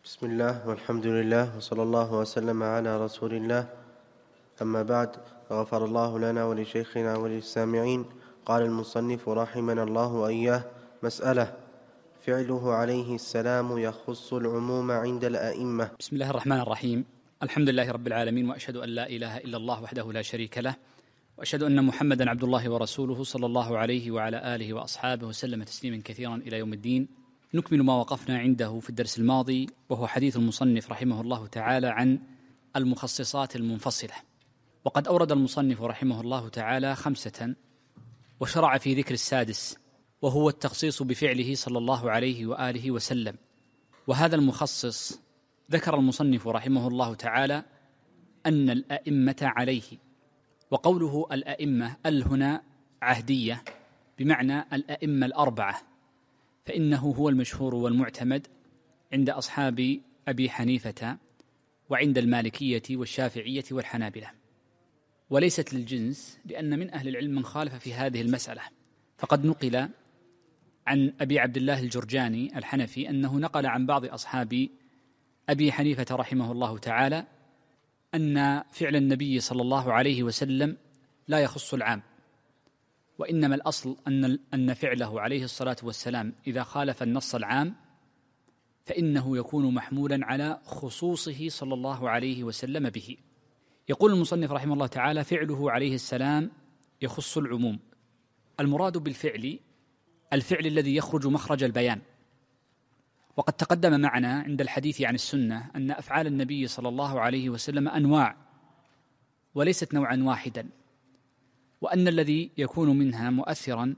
بسم الله والحمد لله وصلى الله وسلم على رسول الله. أما بعد، غفر الله لنا ولشيخنا وللسامعين. قال المصنف رحمنا الله وإياه: مسألة: فعله عليه السلام يخص العموم عند الأئمة. بسم الله الرحمن الرحيم. الحمد لله رب العالمين، وأشهد أن لا إله إلا الله وحده لا شريك له، وأشهد أن محمدا عبد الله ورسوله صلى الله عليه وعلى آله وأصحابه وسلم تسليما كثيرا إلى يوم الدين. نكمل ما وقفنا عنده في الدرس الماضي، وهو حديث المصنف رحمه الله تعالى عن المخصصات المنفصلة. وقد أورد المصنف رحمه الله تعالى 5، وشرع في ذكر السادس، وهو التخصيص بفعله صلى الله عليه وآله وسلم. وهذا المخصص ذكر المصنف رحمه الله تعالى أن الأئمة عليه، وقوله الأئمة هنا عهدية بمعنى الأئمة الأربعة، فإنه هو المشهور والمعتمد عند أصحاب أبي حنيفة وعند المالكية والشافعية والحنابلة، وليست للجنس، لأن من أهل العلم من خالف في هذه المسألة. فقد نقل عن أبي عبد الله الجرجاني الحنفي أنه نقل عن بعض أصحاب أبي حنيفة رحمه الله تعالى أن فعل النبي صلى الله عليه وسلم لا يخص العام، وإنما الأصل أن فعله عليه الصلاة والسلام إذا خالف النص العام فإنه يكون محمولا على خصوصه صلى الله عليه وسلم به. يقول المصنف رحمه الله تعالى: فعله عليه السلام يخص العموم. المراد بالفعل الفعل الذي يخرج مخرج البيان. وقد تقدم معنا عند الحديث عن السنة أن أفعال النبي صلى الله عليه وسلم أنواع وليست نوعا واحدا، وأن الذي يكون منها مؤثرا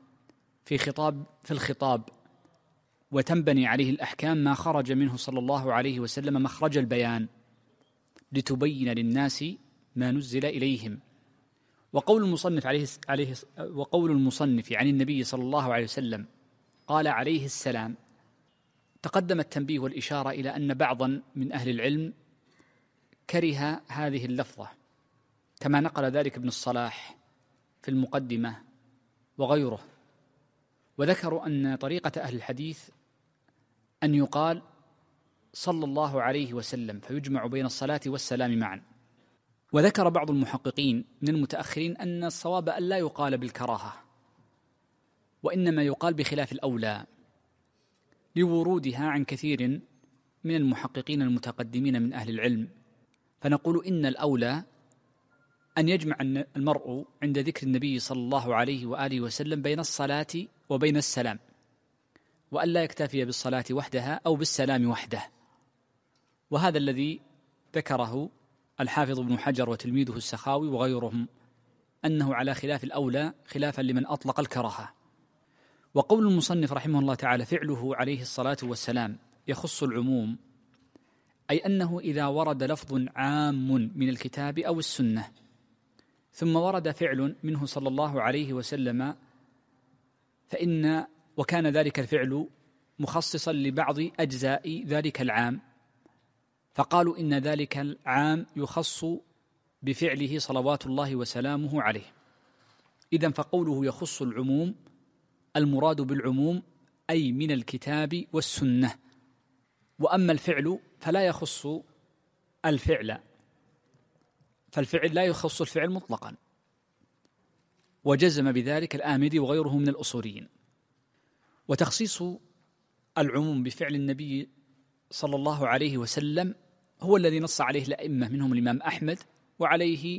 في الخطاب وتنبني عليه الأحكام ما خرج منه صلى الله عليه وسلم مخرج البيان لتبين للناس ما نزل إليهم. وقول المصنف عن النبي صلى الله عليه وسلم قال عليه السلام، تقدم التنبيه والإشارة إلى أن بعضا من أهل العلم كره هذه اللفظة، كما نقل ذلك ابن الصلاح في المقدمة وغيره، وذكروا أن طريقة أهل الحديث أن يقال صلى الله عليه وسلم فيجمع بين الصلاة والسلام معا. وذكر بعض المحققين من المتأخرين أن الصواب أن لا يقال بالكراهة، وإنما يقال بخلاف الأولى، لورودها عن كثير من المحققين المتقدمين من أهل العلم. فنقول إن الأولى أن يجمع المرء عند ذكر النبي صلى الله عليه وآله وسلم بين الصلاة وبين السلام، وأن لا يكتفي بالصلاة وحدها أو بالسلام وحده. وهذا الذي ذكره الحافظ ابن حجر وتلميذه السخاوي وغيرهم، أنه على خلاف الأولى، خلافا لمن أطلق الكراهة. وقول المصنف رحمه الله تعالى فعله عليه الصلاة والسلام يخص العموم، أي أنه إذا ورد لفظ عام من الكتاب أو السنة ثم ورد فعل منه صلى الله عليه وسلم وكان ذلك الفعل مخصصا لبعض أجزاء ذلك العام، فقالوا إن ذلك العام يخص بفعله صلوات الله وسلامه عليه. إذن فقوله يخص العموم، المراد بالعموم أي من الكتاب والسنة. وأما الفعل فلا يخص الفعل، فالفعل لا يخص الفعل مطلقا، وجزم بذلك الآمدي وغيره من الأصوليين. وتخصيص العموم بفعل النبي صلى الله عليه وسلم هو الذي نص عليه الأئمة، منهم الإمام أحمد، وعليه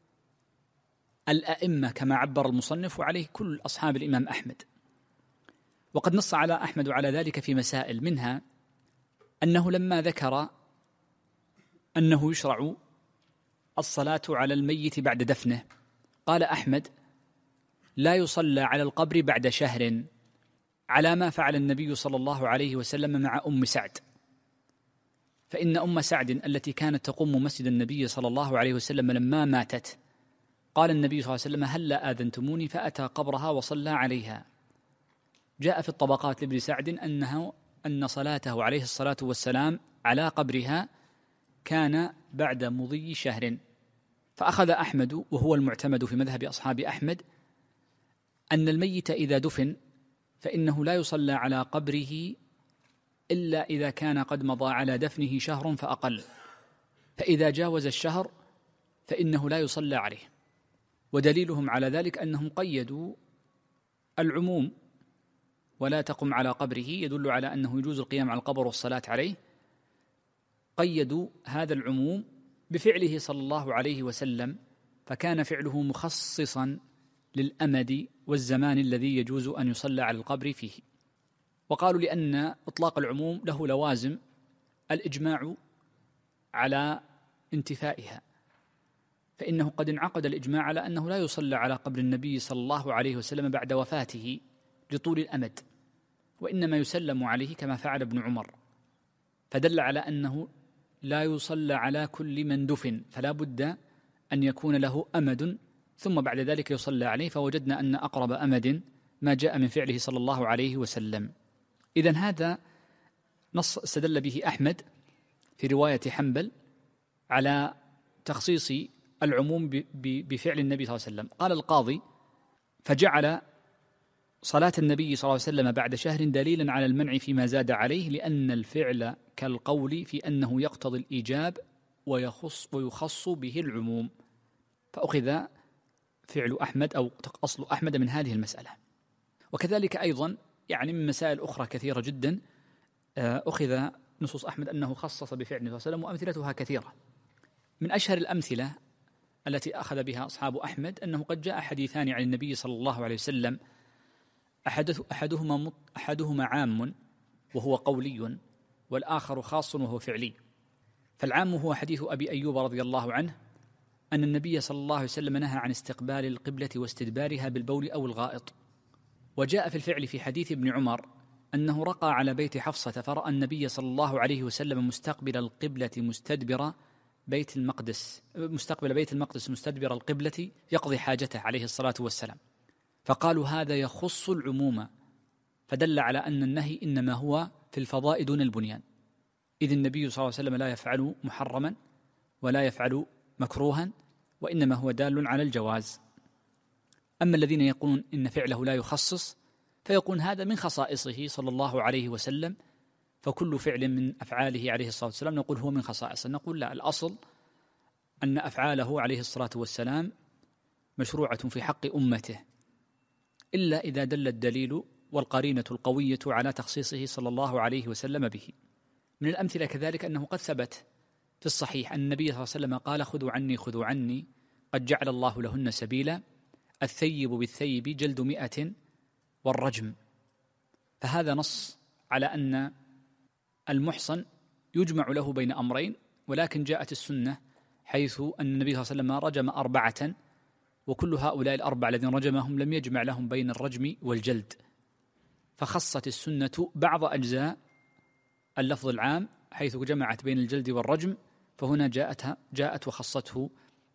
الأئمة كما عبر المصنف، وعليه كل أصحاب الإمام أحمد. وقد نص على أحمد على ذلك في مسائل، منها أنه لما ذكر أنه يشرع الصلاة على الميت بعد دفنه، قال أحمد: لا يصلى على القبر بعد شهر، على ما فعل النبي صلى الله عليه وسلم مع أم سعد. فإن أم سعد التي كانت تقوم مسجد النبي صلى الله عليه وسلم لما ماتت، قال النبي صلى الله عليه وسلم: هلا آذنتموني؟ فأتى قبرها وصلى عليها. جاء في الطبقات لابن سعد أن صلاته عليه الصلاة والسلام على قبرها كان بعد مضي شهر. فأخذ أحمد، وهو المعتمد في مذهب أصحاب أحمد، أن الميت إذا دفن فإنه لا يصلى على قبره إلا إذا كان قد مضى على دفنه شهر فأقل، فإذا جاوز الشهر فإنه لا يصلى عليه. ودليلهم على ذلك أنهم قيدوا العموم ولا تقم على قبره، يدل على أنه يجوز القيام على القبر والصلاة عليه. قيدوا هذا العموم بفعله صلى الله عليه وسلم، فكان فعله مخصصا للأمد والزمان الذي يجوز أن يصلى على القبر فيه. وقالوا لأن إطلاق العموم له لوازم، الإجماع على انتفائها، فإنه قد انعقد الإجماع على أنه لا يصلى على قبر النبي صلى الله عليه وسلم بعد وفاته لطول الأمد، وإنما يسلم عليه كما فعل ابن عمر، فدل على أنه لا يصلى على كل من دفن، فلا بد أن يكون له أمد ثم بعد ذلك يصلى عليه. فوجدنا أن أقرب أمد ما جاء من فعله صلى الله عليه وسلم. إذن هذا نص استدل به أحمد في رواية حنبل على تخصيص العموم بفعل النبي صلى الله عليه وسلم. قال القاضي: فجعل صلاة النبي صلى الله عليه وسلم بعد شهر دليلا على المنع فيما زاد عليه، لأن الفعل كالقول في أنه يقتضي الإيجاب ويخص به العموم. فأخذ فعل أحمد أو أصل أحمد من هذه المسألة. وكذلك أيضا يعني من مسائل أخرى كثيرة جدا أخذ نصوص أحمد أنه خصص بفعل النبي صلى الله عليه وسلم، وأمثلتها كثيرة. من أشهر الأمثلة التي أخذ بها أصحاب أحمد أنه قد جاء حديثان عن النبي صلى الله عليه وسلم، أحدهما عام وهو قولي، والآخر خاص وهو فعلي. فالعام هو حديث أبي أيوب رضي الله عنه أن النبي صلى الله عليه وسلم نهى عن استقبال القبلة واستدبارها بالبول أو الغائط. وجاء في الفعل في حديث ابن عمر أنه رقى على بيت حفصة فرأى النبي صلى الله عليه وسلم مستقبل القبلة مستدبر بيت المقدس مستدبر القبلة يقضي حاجته عليه الصلاة والسلام، فقالوا هذا يخص العموم، فدل على أن النهي إنما هو في الفضاء دون البنيان، إذ النبي صلى الله عليه وسلم لا يفعل محرما ولا يفعل مكروها، وإنما هو دال على الجواز. أما الذين يقولون إن فعله لا يخصص فيقول هذا من خصائصه صلى الله عليه وسلم، فكل فعل من أفعاله عليه الصلاة والسلام نقول هو من خصائصه. نقول لا، الأصل أن أفعاله عليه الصلاة والسلام مشروعة في حق أمته، إلا إذا دل الدليل والقرينة القوية على تخصيصه صلى الله عليه وسلم به. من الأمثلة كذلك أنه قد ثبت في الصحيح أن النبي صلى الله عليه وسلم قال: خذوا عني قد جعل الله لهن سبيلا، الثيب بالثيب جلد 100 والرجم. فهذا نص على أن المحصن يجمع له بين أمرين، ولكن جاءت السنة حيث أن النبي صلى الله عليه وسلم رجم 4، وكل هؤلاء ال4 الذين رجمهم لم يجمع لهم بين الرجم والجلد، فخصت السنة بعض أجزاء اللفظ العام حيث جمعت بين الجلد والرجم، فهنا جاءت وخصته،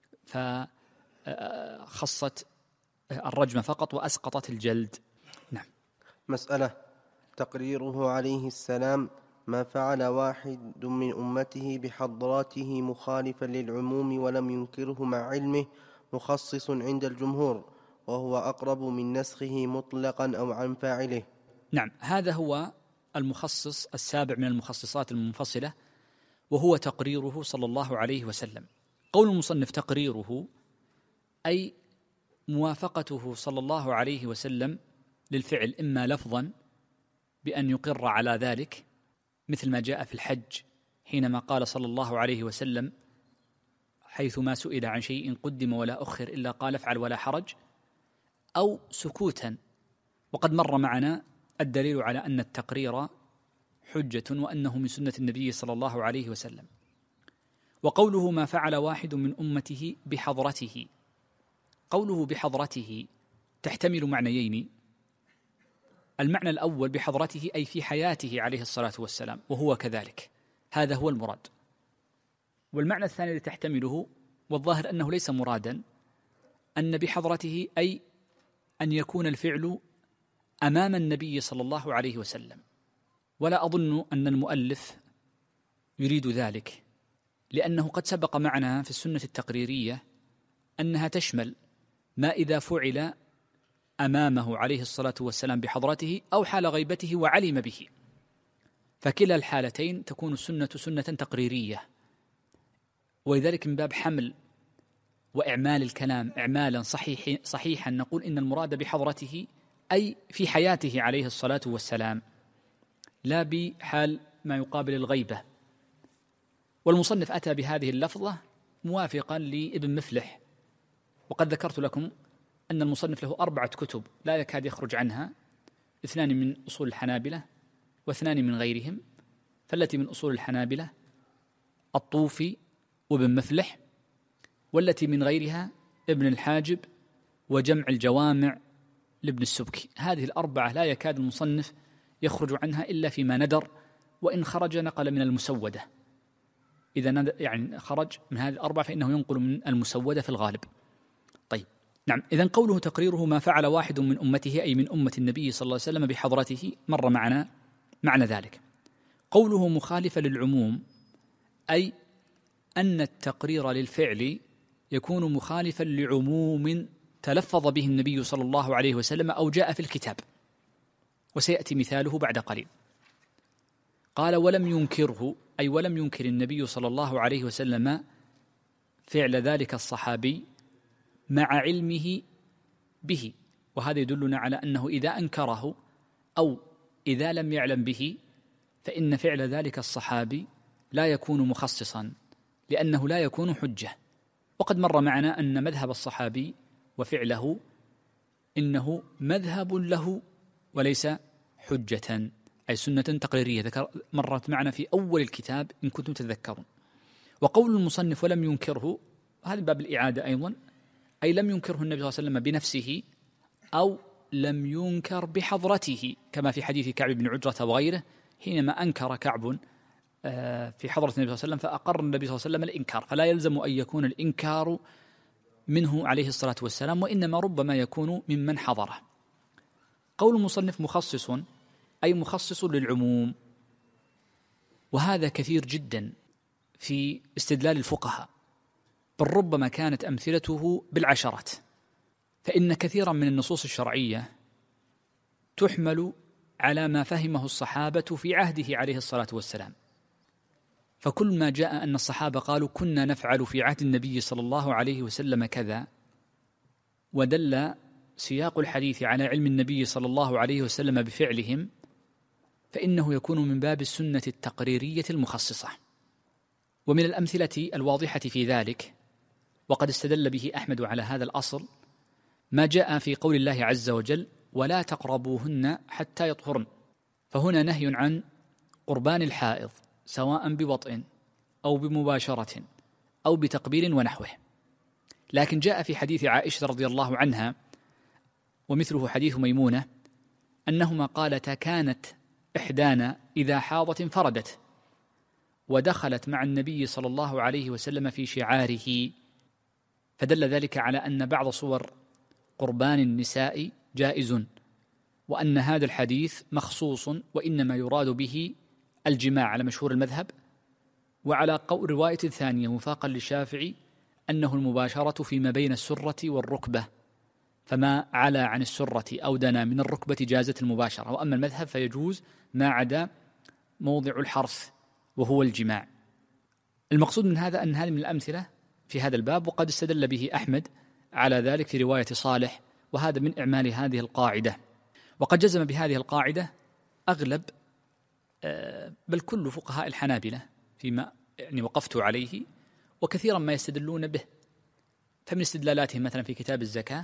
فخصت الرجم فقط وأسقطت الجلد. نعم. مسألة: تقريره عليه السلام ما فعل واحد من أمته بحضراته مخالفا للعموم ولم ينكره مع علمه مخصص عند الجمهور، وهو أقرب من نسخه مطلقا أو عن فاعله. نعم، هذا هو المخصص السابع من المخصصات المنفصلة، وهو تقريره صلى الله عليه وسلم. قول المصنف تقريره أي موافقته صلى الله عليه وسلم للفعل، إما لفظا بأن يقر على ذلك مثل ما جاء في الحج حينما قال صلى الله عليه وسلم حيث ما سئل عن شيء قدم ولا أخر إلا قال افعل ولا حرج، أو سكوتا، وقد مر معنا الدليل على أن التقرير حجة وأنه من سنة النبي صلى الله عليه وسلم. وقوله ما فعل واحد من أمته بحضرته، قوله بحضرته تحتمل معنيين: المعنى الأول بحضرته أي في حياته عليه الصلاة والسلام، وهو كذلك، هذا هو المراد. والمعنى الثاني الذي تحتمله والظاهر أنه ليس مرادا، أن بحضرته أي أن يكون الفعل أمام النبي صلى الله عليه وسلم. ولا أظن أن المؤلف يريد ذلك، لأنه قد سبق معنا في السنة التقريرية أنها تشمل ما إذا فعل أمامه عليه الصلاة والسلام بحضرته أو حال غيبته وعلم به، فكلا الحالتين تكون السنة سنة تقريرية، ولذلك من باب حمل وإعمال الكلام إعمالا صحيحا نقول إن المراد بحضرته أي في حياته عليه الصلاة والسلام، لا بحال ما يقابل الغيبة. والمصنف أتى بهذه اللفظة موافقا لابن مفلح، وقد ذكرت لكم أن المصنف له 4 كتب لا يكاد يخرج عنها، 2 من أصول الحنابلة و2 من غيرهم. فالتي من أصول الحنابلة الطوفي وابن مفلح، والتي من غيرها ابن الحاجب وجمع الجوامع لابن السبكي. هذه ال4 لا يكاد المصنف يخرج عنها إلا فيما ندر، وإن خرج نقل من المسودة. إذا يعني خرج من هذه ال4 فإنه ينقل من المسودة في الغالب. طيب نعم، إذن قوله تقريره ما فعل واحد من أمته أي من أمة النبي صلى الله عليه وسلم بحضرته مر معنا معنى ذلك. قوله مخالفة للعموم أي أن التقرير للفعل يكون مخالفا لعموم تلفظ به النبي صلى الله عليه وسلم أو جاء في الكتاب، وسيأتي مثاله بعد قليل. قال ولم ينكره أي ولم ينكر النبي صلى الله عليه وسلم فعل ذلك الصحابي مع علمه به، وهذا يدلنا على أنه إذا أنكره أو إذا لم يعلم به فإن فعل ذلك الصحابي لا يكون مخصصا، لأنه لا يكون حجة. وقد مر معنا أن مذهب الصحابي وفعله إنه مذهب له وليس حجة، أي سنة تقريرية، مرت معنا في أول الكتاب إن كنتم تذكرون. وقول المصنف ولم ينكره، هذا باب الإعادة أيضا، أي لم ينكره النبي صلى الله عليه وسلم بنفسه أو لم ينكر بحضرته، كما في حديث كعب بن عجرة وغيره حينما أنكر كعب في حضرة النبي صلى الله عليه وسلم فأقر النبي صلى الله عليه وسلم الإنكار، فلا يلزم أن يكون الإنكار منه عليه الصلاة والسلام، وإنما ربما يكون ممن حضره. قول المصنف مخصص أي مخصص للعموم، وهذا كثير جدا في استدلال الفقهاء، بل ربما كانت أمثلته بالعشرات. فإن كثيرا من النصوص الشرعية تحمل على ما فهمه الصحابة في عهده عليه الصلاة والسلام، فكل ما جاء أن الصحابة قالوا كنا نفعل في عهد النبي صلى الله عليه وسلم كذا، ودل سياق الحديث على علم النبي صلى الله عليه وسلم بفعلهم، فإنه يكون من باب السنة التقريرية المخصصة. ومن الأمثلة الواضحة في ذلك، وقد استدل به أحمد على هذا الأصل، ما جاء في قول الله عز وجل ولا تقربوهن حتى يطهرن، فهنا نهي عن قربان الحائض سواء بوطء أو بمباشرة أو بتقبيل ونحوه. لكن جاء في حديث عائشة رضي الله عنها ومثله حديث ميمونة أنهما قالتا كانت إحدانا إذا حاضت انفردت ودخلت مع النبي صلى الله عليه وسلم في شعاره، فدل ذلك على أن بعض صور قربان النساء جائز، وأن هذا الحديث مخصوص وإنما يراد به الجماع على مشهور المذهب. وعلى قول رواية ثانية وفاقا للشافعي أنه المباشرة فيما بين السرة والركبة، فما علا عن السرة أو دنا من الركبة جازت المباشرة، وأما المذهب فيجوز ما عدا موضع الحرث وهو الجماع. المقصود من هذا أن هذه من الأمثلة في هذا الباب، وقد استدل به أحمد على ذلك في رواية صالح، وهذا من إعمال هذه القاعدة. وقد جزم بهذه القاعدة أغلب بل كل فقهاء الحنابلة فيما يعني وقفت عليه، وكثيرا ما يستدلون به. فمن استدلالاتهم مثلا في كتاب الزكاة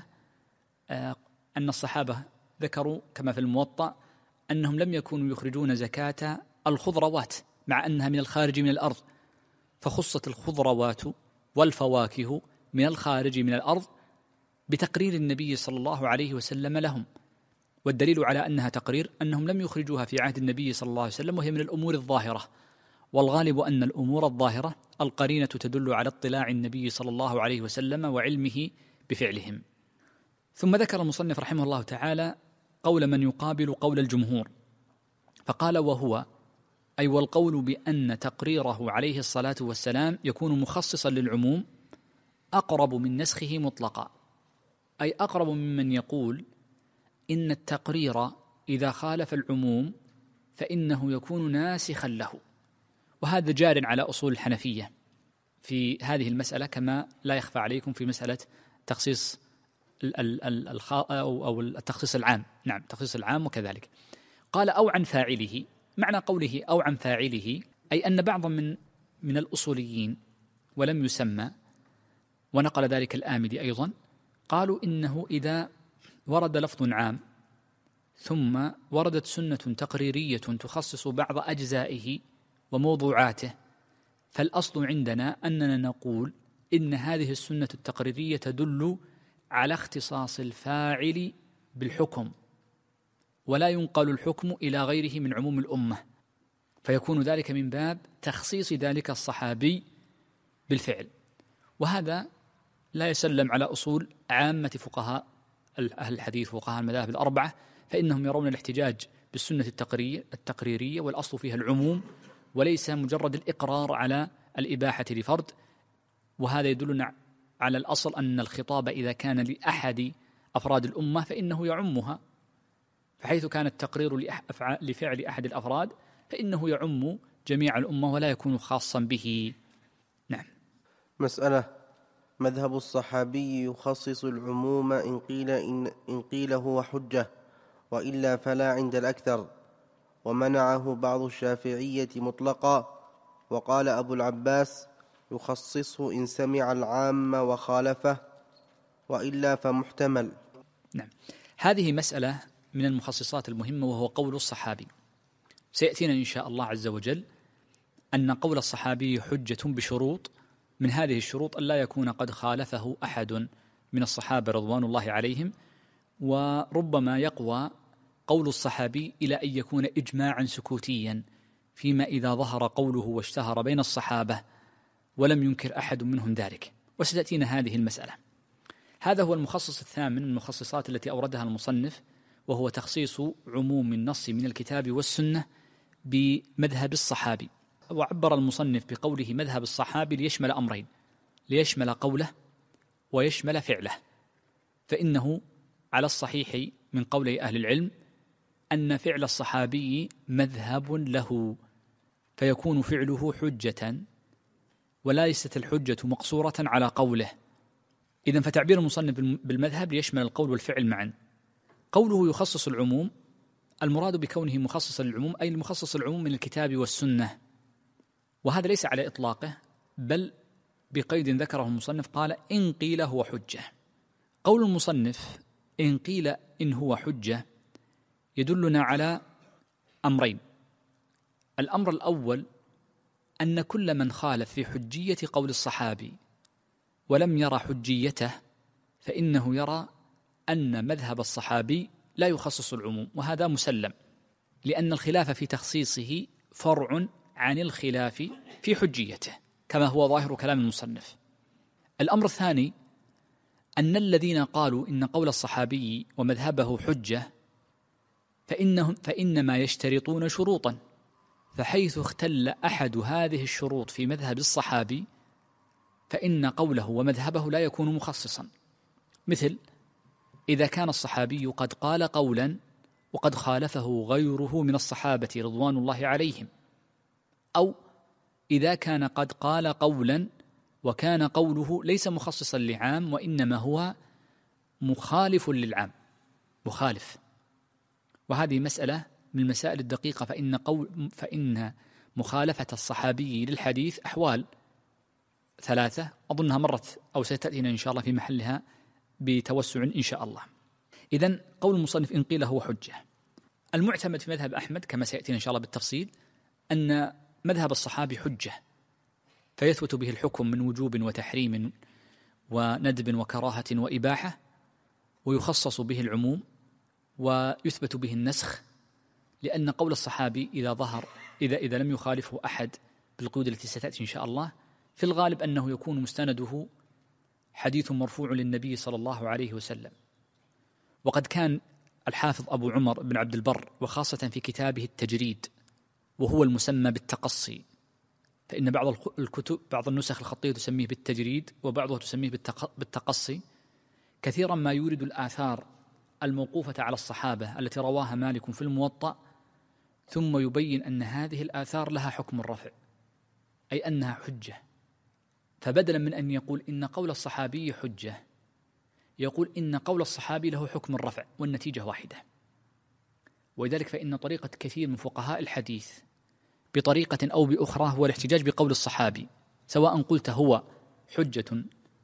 أن الصحابة ذكروا كما في الموطأ أنهم لم يكونوا يخرجون زكاة الخضروات مع أنها من الخارج من الأرض، فخصت الخضروات والفواكه من الخارج من الأرض بتقرير النبي صلى الله عليه وسلم لهم. والدليل على أنها تقرير أنهم لم يخرجوها في عهد النبي صلى الله عليه وسلم، وهي من الأمور الظاهرة، والغالب أن الأمور الظاهرة القرينة تدل على اطلاع النبي صلى الله عليه وسلم وعلمه بفعلهم. ثم ذكر المصنف رحمه الله تعالى قول من يقابل قول الجمهور، فقال وهو أي والقول بأن تقريره عليه الصلاة والسلام يكون مخصصا للعموم أقرب من نسخه مطلقا، أي أقرب ممن يقول إن التقرير إذا خالف العموم فإنه يكون ناسخا له. وهذا جار على أصول الحنفية في هذه المسألة، كما لا يخفى عليكم في مسألة تخصيص أو التخصيص العام. نعم، تخصيص العام وكذلك. قال أو عن فاعله. معنى قوله أو عن فاعله أي أن بعضا من الأصوليين ولم يسمى، ونقل ذلك الآمدي أيضا، قالوا إنه إذا ورد لفظ عام ثم وردت سنة تقريرية تخصص بعض أجزائه وموضوعاته، فالأصل عندنا أننا نقول إن هذه السنة التقريرية تدل على اختصاص الفاعل بالحكم، ولا ينقل الحكم إلى غيره من عموم الأمة، فيكون ذلك من باب تخصيص ذلك الصحابي بالفعل. وهذا لا يسلم على أصول عامة فقهاء أهل الحديث وفقهاء المذاهب الأربعة، فإنهم يرون الاحتجاج بالسنة التقريرية والأصل فيها العموم وليس مجرد الإقرار على الإباحة لفرد. وهذا يدلنا على الأصل أن الخطاب إذا كان لأحد أفراد الأمة فإنه يعمها، فحيث كان التقرير لفعل أحد الأفراد فإنه يعم جميع الأمة ولا يكون خاصا به. نعم. مسألة: مذهب الصحابي يخصص العموم إن قيل هو حجة، وإلا فلا عند الأكثر، ومنعه بعض الشافعية مطلقا، وقال أبو العباس يخصصه إن سمع العام وخالفه، وإلا فمحتمل. نعم، هذه مسألة من المخصصات المهمة، وهو قول الصحابي. سيأتينا إن شاء الله عز وجل أن قول الصحابي حجة بشروط، من هذه الشروط أن لا يكون قد خالفه أحد من الصحابة رضوان الله عليهم، وربما يقوى قول الصحابي إلى أن يكون إجماعا سكوتيا، فيما إذا ظهر قوله واشتهر بين الصحابة ولم ينكر أحد منهم ذلك، وستأتينا هذه المسألة. هذا هو المخصص الثامن من المخصصات التي أوردها المصنف، وهو تخصيص عموم النص من الكتاب والسنة بمذهب الصحابي. وعبر المصنف بقوله مذهب الصحابي ليشمل أمرين: ليشمل قوله ويشمل فعله. فإنه على الصحيح من قول أهل العلم أن فعل الصحابي مذهب له، فيكون فعله حجة، وليست الحجة مقصورة على قوله. إذن فتعبير المصنف بالمذهب ليشمل القول والفعل معا. قوله يخصص العموم، المراد بكونه مخصصا للعموم أي المخصص العموم من الكتاب والسنة، وهذا ليس على إطلاقه، بل بقيد ذكره المصنف، قال إن قيل هو حجة. قول المصنف إن قيل إن هو حجة يدلنا على أمرين: الأمر الأول أن كل من خالف في حجية قول الصحابي ولم يرى حجيته فإنه يرى أن مذهب الصحابي لا يخصص العموم، وهذا مسلم، لأن الخلاف في تخصيصه فرع عن الخلاف في حجيته كما هو ظاهر كلام المصنف. الأمر الثاني أن الذين قالوا إن قول الصحابي ومذهبه حجة فإنما يشترطون شروطا، فحيث اختل أحد هذه الشروط في مذهب الصحابي فإن قوله ومذهبه لا يكون مخصصا. مثل إذا كان الصحابي قد قال قولا وقد خالفه غيره من الصحابة رضوان الله عليهم، أو إذا كان قد قال قولا وكان قوله ليس مخصصا لعام وإنما هو مخالف للعام، مخالف. وهذه مسألة من المسائل الدقيقة، فإن مخالفة الصحابي للحديث أحوال ثلاثة، أظنها مرت أو ستأتينا إن شاء الله في محلها بتوسع إن شاء الله. إذن قول المصنف إن قيل هو حجة. المعتمد في مذهب أحمد كما سيأتينا إن شاء الله بالتفصيل أن مذهب الصحابي حجة، فيثبت به الحكم من وجوب وتحريم وندب وكراهة وإباحة، ويخصص به العموم ويثبت به النسخ، لأن قول الصحابي إذا ظهر إذا لم يخالفه أحد بالقيود التي ستأتي إن شاء الله، في الغالب أنه يكون مستنده حديث مرفوع للنبي صلى الله عليه وسلم. وقد كان الحافظ أبو عمر بن عبد البر، وخاصة في كتابه التجريد وهو المسمى بالتقصي، فإن بعض النسخ الخطية تسميه بالتجريد وبعضها تسميه بالتقصي، كثيرا ما يورد الآثار الموقوفة على الصحابة التي رواها مالك في الموطأ ثم يبين أن هذه الآثار لها حكم الرفع، أي أنها حجة. فبدلا من أن يقول إن قول الصحابي حجة، يقول إن قول الصحابي له حكم الرفع، والنتيجة واحدة. ولذلك فإن طريقة كثير من فقهاء الحديث بطريقة أو بأخرى هو الاحتجاج بقول الصحابي، سواء قلت هو حجة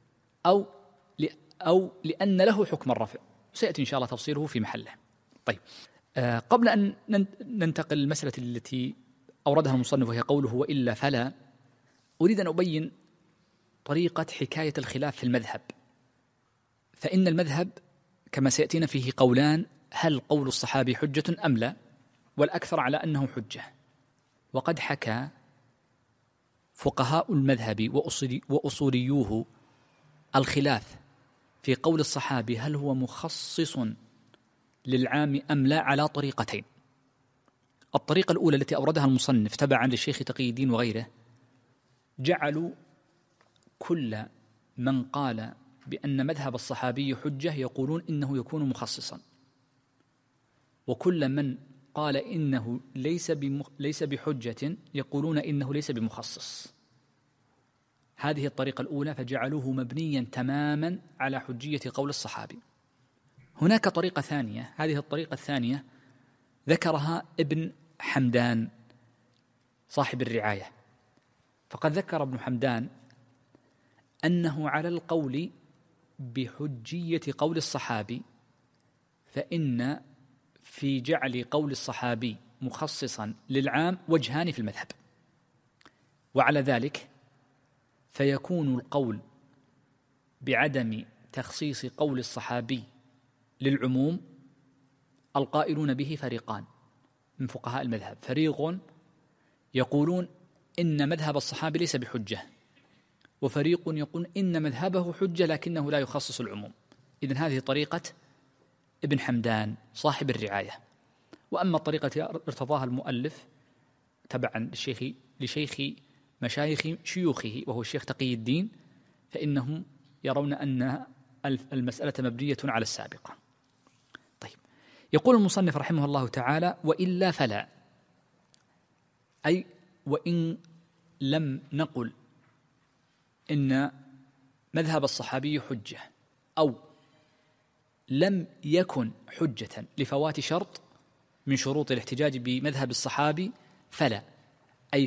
أو لأن له حكم الرفع، سيأتي إن شاء الله تفصيله في محله. طيب، قبل أن ننتقل للمسألة التي أوردها المصنف وهي قوله وإلا فلا، أريد أن أبين طريقة حكاية الخلاف في المذهب. فإن المذهب كما سيأتينا فيه قولان: هل قول الصحابي حجة أم لا؟ والأكثر على أنه حجة. وقد حكى فقهاء المذهب وأصوليوه الخلاف في قول الصحابي هل هو مخصص للعام أم لا على طريقتين. الطريقة الأولى التي أوردها المصنف تبعا للشيخ تقي الدين وغيره، جعلوا كل من قال بأن مذهب الصحابي حجة يقولون إنه يكون مخصصا، وكل من قال إنه ليس بحجة يقولون إنه ليس بمخصص. هذه الطريقة الأولى، فجعلوه مبنيا تماما على حجية قول الصحابي. هناك طريقة ثانية، هذه الطريقة الثانية ذكرها ابن حمدان صاحب الرعاية، فقد ذكر ابن حمدان أنه على القول بحجية قول الصحابي، فإن في جعل قول الصحابي مخصصا للعام وجهان في المذهب. وعلى ذلك فيكون القول بعدم تخصيص قول الصحابي للعموم القائلون به فريقان من فقهاء المذهب: فريق يقولون إن مذهب الصحابي ليس بحجة، وفريق يقول إن مذهبه حجة لكنه لا يخصص العموم. إذن هذه طريقة ابن حمدان صاحب الرعاية. وأما الطريقة ارتضاها المؤلف تبعا لشيخ مشايخ شيوخه وهو الشيخ تقي الدين، فإنهم يرون أن المسألة مبنية على السابقة. طيب، يقول المصنف رحمه الله تعالى: وإلا فلا، أي وإن لم نقل إن مذهب الصحابي حجة، أو لم يكن حجة لفوات شرط من شروط الاحتجاج بمذهب الصحابي، فلا، أي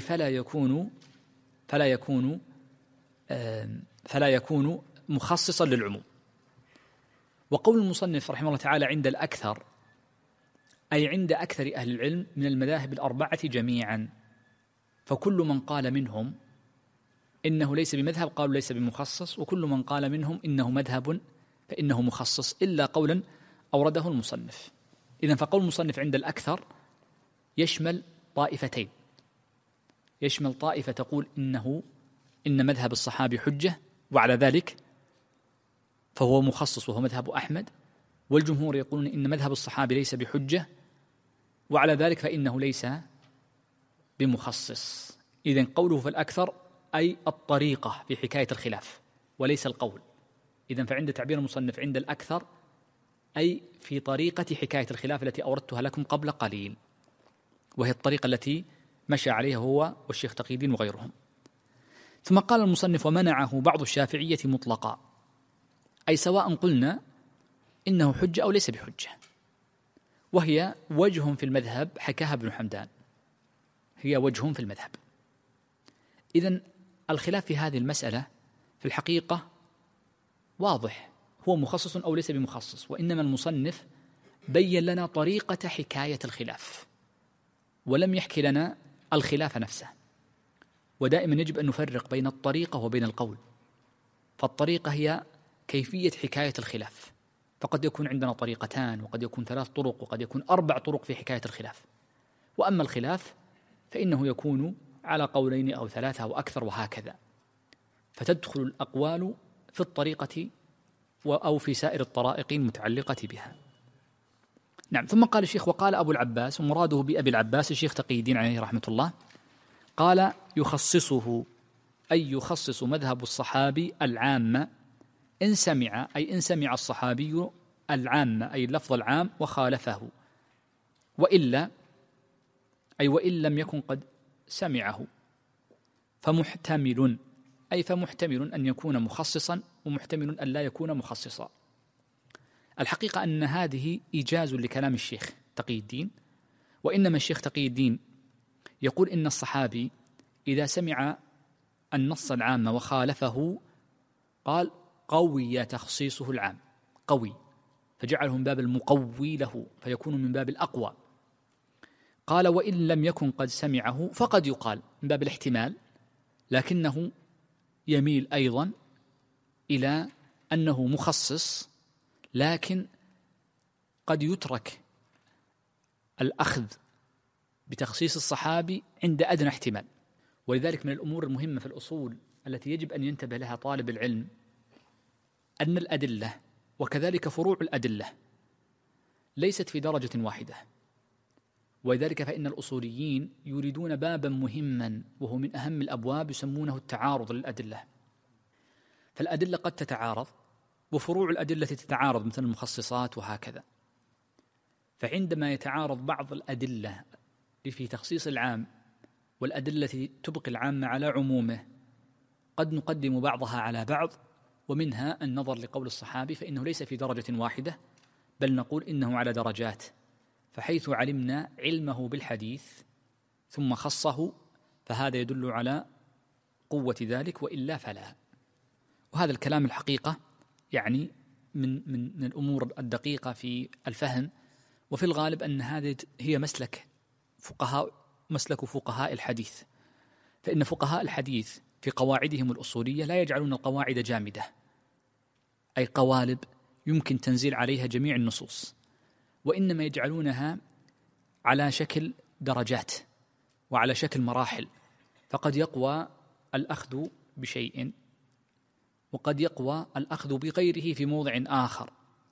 فلا يكون مخصصا للعموم. وقول المصنف رحمه الله تعالى عند الأكثر، أي عند أكثر أهل العلم من المذاهب الأربعة جميعا، فكل من قال منهم إنه ليس بمذهب قالوا ليس بمخصص، وكل من قال منهم إنه مذهب فإنه مخصص، إلا قولا أورده المصنف. إذن فقول المصنف عند الأكثر يشمل طائفتين، يشمل طائفة تقول إن مذهب الصحابي حجة وعلى ذلك فهو مخصص وهو مذهب أحمد، والجمهور يقولون إن مذهب الصحابي ليس بحجة وعلى ذلك فإنه ليس بمخصص. إذن قوله في الأكثر أي الطريقة في حكاية الخلاف وليس القول. إذن فعند تعبير المصنف عند الأكثر أي في طريقة حكاية الخلاف التي أوردتها لكم قبل قليل، وهي الطريقة التي مشى عليها هو والشيخ تقي الدين وغيرهم. ثم قال المصنف: ومنعه بعض الشافعية مطلقا، أي سواء قلنا إنه حجة أو ليس بحجة، وهي وجه في المذهب حكاها ابن حمدان، هي وجه في المذهب. إذن الخلاف في هذه المسألة في الحقيقة واضح، هو مخصص أو ليس بمخصص، وإنما المصنف بين لنا طريقة حكاية الخلاف ولم يحكي لنا الخلاف نفسه. ودائما يجب أن نفرق بين الطريقة وبين القول، فالطريقة هي كيفية حكاية الخلاف، فقد يكون عندنا طريقتان وقد يكون 3 طرق وقد يكون 4 طرق في حكاية الخلاف. وأما الخلاف فإنه يكون على قولين أو 3 أو أكثر وهكذا، فتدخل الأقوال في الطريقة أو في سائر الطرائق المتعلقة بها. نعم. ثم قال الشيخ: وقال أبو العباس، ومراده بأبي العباس الشيخ تقي الدين عليه رحمة الله، قال: يخصصه، أي يخصص مذهب الصحابي العامة إن سمع، أي إن سمع الصحابي العامة أي اللفظ العام وخالفه، وإلا أي وإن لم يكن قد سمعه، فمحتمل، أي فمحتمل أن يكون مخصصا ومحتمل أن لا يكون مخصصا. الحقيقة أن هذه إيجاز لكلام الشيخ تقي الدين، وإنما الشيخ تقي الدين يقول إن الصحابي إذا سمع النص العام وخالفه قال قوي تخصيصه العام، قوي، فجعله من باب المقوي له فيكون من باب الأقوى. قال وإن لم يكن قد سمعه فقد يقال من باب الاحتمال، لكنه يميل أيضا إلى أنه مخصص، لكن قد يترك الأخذ بتخصيص الصحابي عند أدنى احتمال. ولذلك من الأمور المهمة في الأصول التي يجب أن ينتبه لها طالب العلم أن الأدلة وكذلك فروع الأدلة ليست في درجة واحدة، ولذلك فإن الأصوليين يريدون بابا مهما وهو من أهم الأبواب يسمونه التعارض للأدلة. فالأدلة قد تتعارض وفروع الأدلة تتعارض مثل المخصصات وهكذا، فعندما يتعارض بعض الأدلة في تخصيص العام والأدلة التي تبقي العام على عمومه قد نقدم بعضها على بعض، ومنها النظر لقول الصحابي فإنه ليس في درجة واحدة بل نقول إنه على درجات، فحيث علمنا علمه بالحديث ثم خصه فهذا يدل على قوة ذلك، وإلا فلا. وهذا الكلام الحقيقة يعني من الأمور الدقيقة في الفهم، وفي الغالب أن هذه هي مسلك فقهاء الحديث، فإن فقهاء الحديث في قواعدهم الأصولية لا يجعلون القواعد جامدة، أي قوالب يمكن تنزيل عليها جميع النصوص، وإنما يجعلونها على شكل درجات وعلى شكل مراحل، فقد يقوى الأخذ بشيء وقد يقوى الأخذ بغيره في موضع آخر.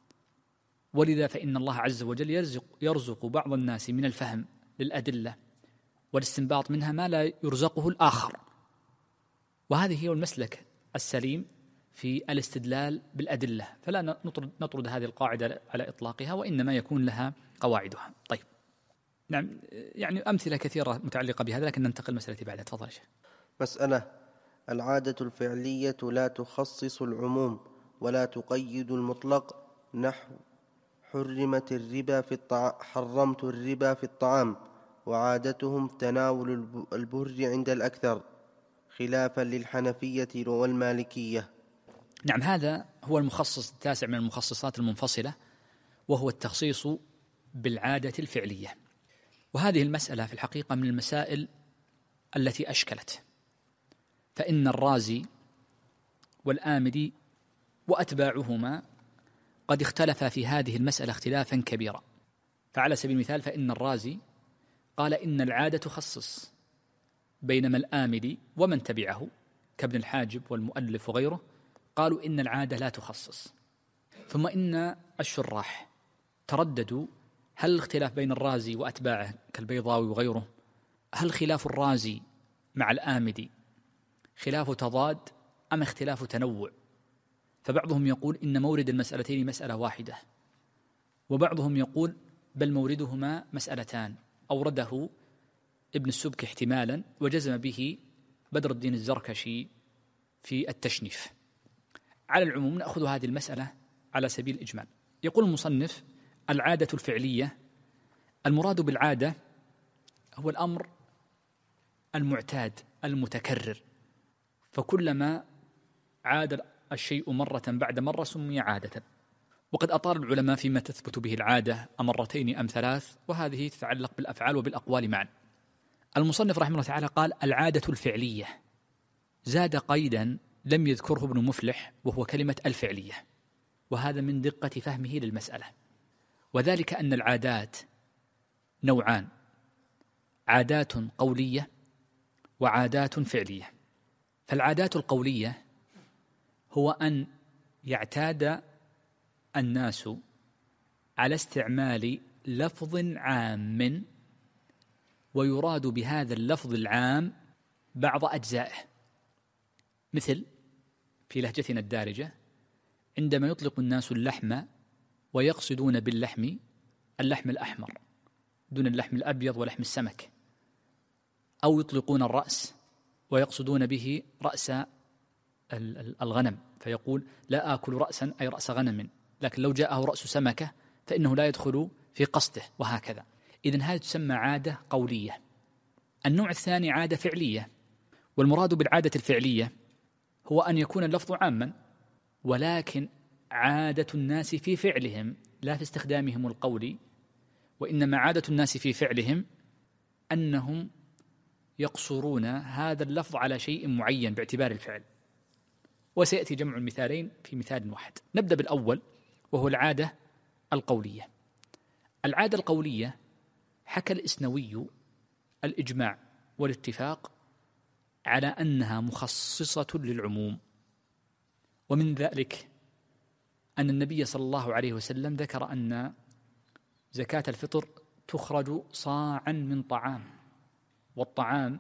ولذا فإن الله عز وجل يرزق بعض الناس من الفهم للأدلة والاستنباط منها ما لا يرزقه الآخر، وهذه هي المسلك السليم في الاستدلال بالأدلة، فلا نطرد هذه القاعدة على إطلاقها، وإنما يكون لها قواعدها. طيب نعم، يعني أمثلة كثيرة متعلقة بهذا، لكن ننتقل مسألة بعدها. تفضل شيخ. مسألة: العادة الفعلية لا تخصص العموم ولا تقيد المطلق، نحو حرمت حرمت الربا في الطعام، وعادتهم تناول البر عند الأكثر، خلافا للحنفية والمالكية. نعم، هذا هو المخصص التاسع من المخصصات المنفصلة، وهو التخصيص بالعادة الفعلية. وهذه المسألة في الحقيقة من المسائل التي أشكلت، فإن الرازي والآمدي وأتباعهما قد اختلفا في هذه المسألة اختلافا كبيرا. فعلى سبيل المثال فإن الرازي قال إن العادة تخصص، بينما الآمدي ومن تبعه كابن الحاجب والمؤلف وغيره قالوا إن العادة لا تخصص. ثم إن الشراح ترددوا هل الاختلاف بين الرازي وأتباعه كالبيضاوي وغيره، هل خلاف الرازي مع الآمدي خلاف تضاد أم اختلاف تنوع؟ فبعضهم يقول إن مورد المسألتين مسألة واحدة، وبعضهم يقول بل موردهما مسألتان، أورده ابن السبك احتمالا وجزم به بدر الدين الزركشي في التشنيف. على العموم نأخذ هذه المسألة على سبيل الإجمال. يقول المصنف: العادة الفعلية، المراد بالعادة هو الأمر المعتاد المتكرر، فكلما عاد الشيء مرة بعد مرة سمي عادة. وقد أطال العلماء فيما تثبت به العادة أمرتين أم ثلاث، وهذه تتعلق بالأفعال وبالأقوال معا. المصنف رحمه الله تعالى قال العادة الفعلية، زاد قيدا لم يذكره ابن مفلح وهو كلمة الفعلية، وهذا من دقة فهمه للمسألة، وذلك أن العادات نوعان: عادات قولية وعادات فعلية. فالعادات القولية هو أن يعتاد الناس على استعمال لفظ عام ويراد بهذا اللفظ العام بعض أجزائه، مثل في لهجتنا الدارجة عندما يطلق الناس اللحم ويقصدون باللحم اللحم الأحمر دون اللحم الأبيض ولحم السمك، أو يطلقون الرأس ويقصدون به رأس الغنم، فيقول لا آكل رأسا أي رأس غنم، لكن لو جاءه رأس سمكة فإنه لا يدخل في قصده، وهكذا. إذن هذه تسمى عادة قولية. النوع الثاني عادة فعلية، والمراد بالعادة الفعلية هو أن يكون اللفظ عاما، ولكن عادة الناس في فعلهم لا في استخدامهم القولي، وإنما عادة الناس في فعلهم أنهم يقصرون هذا اللفظ على شيء معين باعتبار الفعل. وسيأتي جمع المثالين في مثال واحد. نبدأ بالأول وهو العادة القولية. العادة القولية حكى الإسنوي الإجماع والاتفاق على أنها مخصصة للعموم، ومن ذلك أن النبي صلى الله عليه وسلم ذكر أن زكاة الفطر تخرج صاعا من طعام، والطعام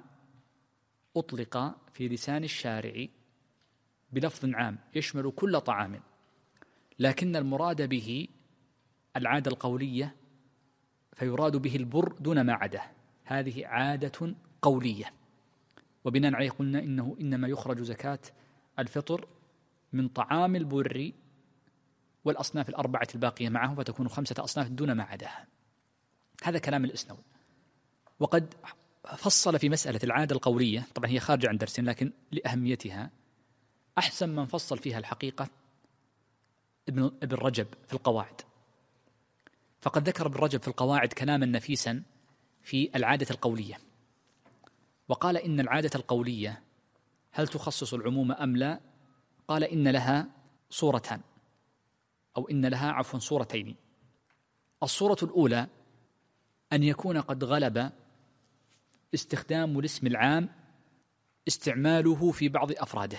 أطلق في لسان الشارع بلفظ عام يشمل كل طعام، لكن المراد به العادة القولية، فيراد به البر دون ما عداه. هذه عادة قولية، وبناء عليه قلنا إنه إنما يخرج زكاة الفطر من طعام البر والأصناف الأربعة الباقية معه، فتكون 5 أصناف دون ما عداها. هذا كلام الإسنوي. وقد فصل في مسألة العادة القولية، طبعا هي خارجة عن درس لكن لأهميتها أحسن من فصل فيها الحقيقة ابن رجب في القواعد. فقد ذكر ابن رجب في القواعد كلاما نفيسا في العادة القولية، وقال إن العادة القولية هل تخصص العموم أم لا؟ قال إن لها صورتان، أو إن لها صورتين. الصورة الأولى أن يكون قد غلب استخدام الاسم العام استعماله في بعض أفراده،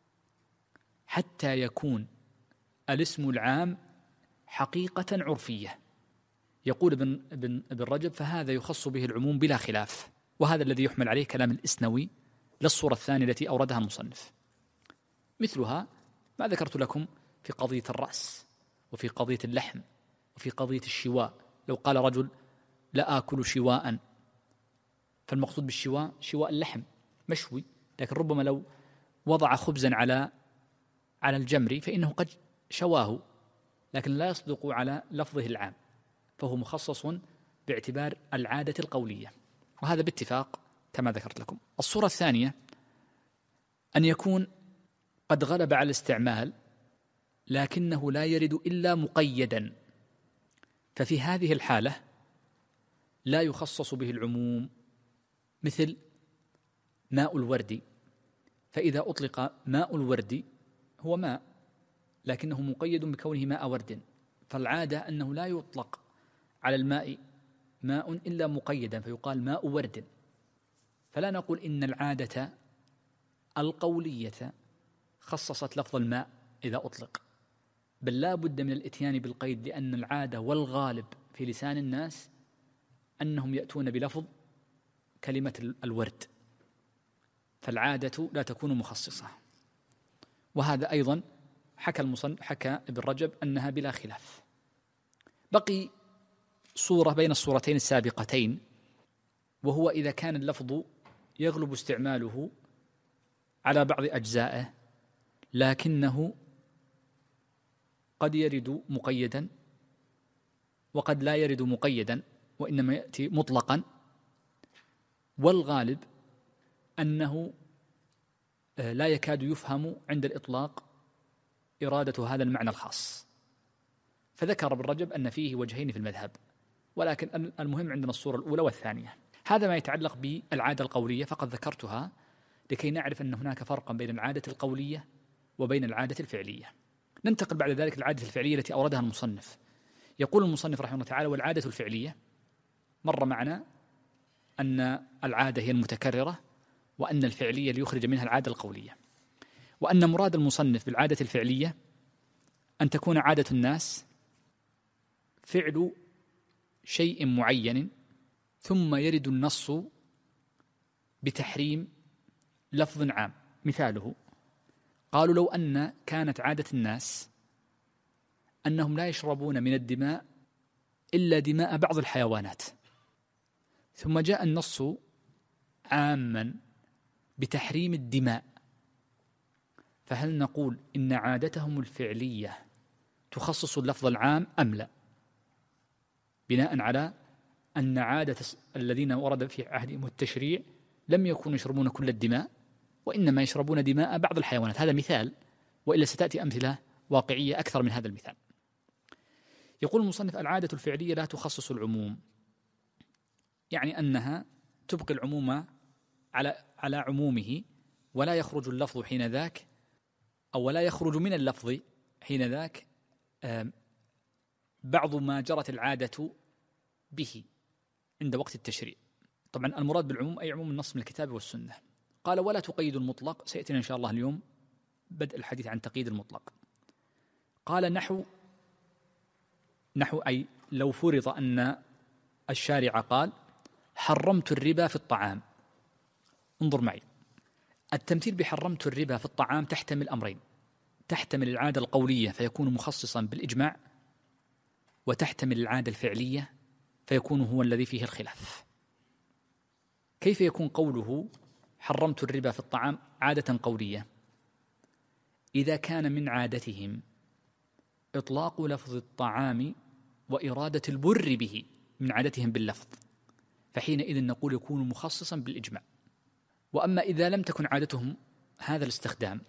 حتى يكون الاسم العام حقيقة عرفية. يقول ابن رجب فهذا يخص به العموم بلا خلاف، وهذا الذي يحمل عليه كلام الإسنوي للصورة الثانية التي أوردها المصنف. مثلها ما ذكرت لكم في قضية الرأس، وفي قضية اللحم، وفي قضية الشواء. لو قال رجل لا آكل شواء، فالمقصود بالشواء شواء اللحم مشوي، لكن ربما لو وضع خبزا على الجمر فإنه قد شواه، لكن لا يصدق على لفظه العام، فهو مخصص باعتبار العادة القولية، وهذا باتفاق كما ذكرت لكم. الصورة الثانية أن يكون قد غلب على الاستعمال لكنه لا يرد إلا مقيدا، ففي هذه الحالة لا يخصص به العموم، مثل ماء الورد، فإذا أطلق ماء الورد هو ماء لكنه مقيد بكونه ماء ورد، فالعادة أنه لا يطلق على الماء ماء إلا مقيدا فيقال ماء ورد. فلا نقول إن العادة القولية خصصت لفظ الماء إذا أطلق، بل لا بد من الإتيان بالقيد، لأن العادة والغالب في لسان الناس أنهم يأتون بلفظ كلمة الورد، فالعادة لا تكون مخصصة. وهذا أيضا حكى ابن رجب أنها بلا خلاف. بقي صورة بين الصورتين السابقتين، وهو إذا كان اللفظ يغلب استعماله على بعض أجزائه لكنه قد يرد مقيدا وقد لا يرد مقيدا، وإنما يأتي مطلقا، والغالب أنه لا يكاد يفهم عند الإطلاق إرادة هذا المعنى الخاص. فذكر ابن رجب أن فيه وجهين في المذهب، ولكن المهم عندنا الصورة الأولى والثانية. هذا ما يتعلق بالعادة القولية، فقد ذكرتها لكي نعرف أن هناك فرقا بين العادة القولية وبين العادة الفعلية. ننتقل بعد ذلك للعادة الفعلية التي أوردها المصنف. يقول المصنف رحمه الله تعالى: والعادة الفعلية، مر معنا أن العادة هي المتكررة، وأن الفعلية ليخرج منها العادة القولية، وأن مراد المصنف بالعادة الفعلية أن تكون عادة الناس فعل شيء معين ثم يرد النص بتحريم لفظ عام. مثاله قالوا: لو أن كانت عادة الناس أنهم لا يشربون من الدماء إلا دماء بعض الحيوانات، ثم جاء النص عاما بتحريم الدماء، فهل نقول إن عادتهم الفعلية تخصص اللفظ العام أم لا؟ بناء على أن عادة الذين ورد في عهدهم التشريع لم يكونوا يشربون كل الدماء، وإنما يشربون دماء بعض الحيوانات. هذا مثال، وإلا ستأتي أمثلة واقعية أكثر من هذا المثال. يقول المصنف: العادة الفعلية لا تخصص العموم، يعني أنها تبقي العموم على عمومه، ولا يخرج اللفظ حين ذاك، أو ولا يخرج من اللفظ حين ذاك بعض ما جرت العادة به عند وقت التشريع. طبعا المراد بالعموم أي عموم النص من الكتاب والسنة. قال: ولا تقيد المطلق. سيأتينا إن شاء الله اليوم بدء الحديث عن تقييد المطلق. قال: نحو أي لو فرض أن الشارع قال: حرمت الربا في الطعام. انظر معي، التمثيل بحرمت الربا في الطعام تحتمل أمرين: تحتمل العادة القولية فيكون مخصصا بالإجماع، وتحتمل العادة الفعلية فيكون هو الذي فيه الخلاف. كيف يكون قوله حرمت الربا في الطعام عادة قولية؟ إذا كان من عادتهم إطلاق لفظ الطعام وإرادة البر به من عادتهم باللفظ، فحينئذ نقول يكون مخصصا بالإجماع. وأما إذا لم تكن عادتهم هذا الاستخدام،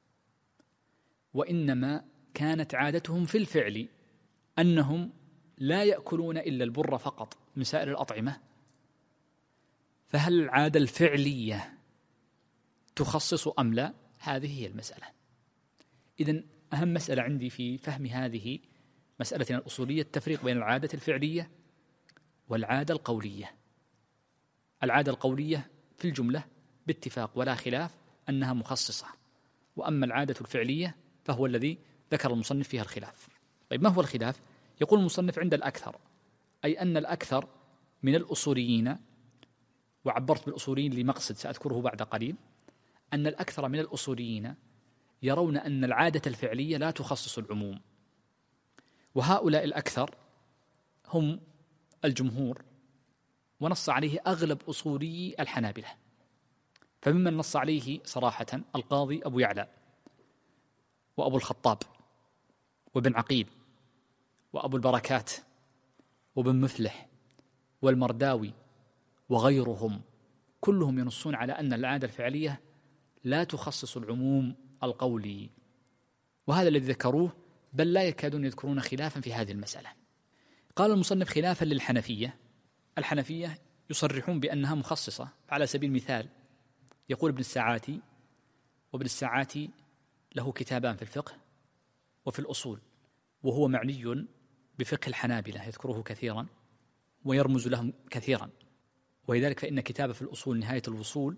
وإنما كانت عادتهم في الفعل أنهم لا يأكلون إلا البر فقط من سائر الأطعمة، فهل العادة الفعلية تخصص أم لا؟ هذه هي المسألة. إذن أهم مسألة عندي في فهم هذه مسألتنا الأصولية التفريق بين العادة الفعلية والعادة القولية. العادة القولية في الجملة باتفاق ولا خلاف أنها مخصصة، وأما العادة الفعلية فهو الذي ذكر المصنف فيها الخلاف. طيب، ما هو الخلاف؟ يقول المصنف: عند الأكثر، أي أن الأكثر من الأصوليين، وعبرت بالأصوليين لمقصد سأذكره بعد قليل، أن الأكثر من الأصوليين يرون أن العادة الفعلية لا تخصص العموم، وهؤلاء الأكثر هم الجمهور، ونص عليه أغلب أصولي الحنابلة. فممن نص عليه صراحة القاضي أبو يعلى، وأبو الخطاب، وابن عقيل، وأبو البركات، وابن مفلح، والمرداوي، وغيرهم، كلهم ينصون على أن العادة الفعلية لا تخصص العموم القولي، وهذا الذي ذكروه، بل لا يكادون يذكرون خلافا في هذه المسألة. قال المصنف: خلافا للحنفية. الحنفية يصرحون بأنها مخصصة. على سبيل المثال يقول ابن الساعاتي، وابن الساعاتي له كتابان في الفقه وفي الأصول، وهو معني بفقه الحنابلة، يذكره كثيرا ويرمز لهم كثيرا، ولذلك فإن كتابه في الأصول نهاية الوصول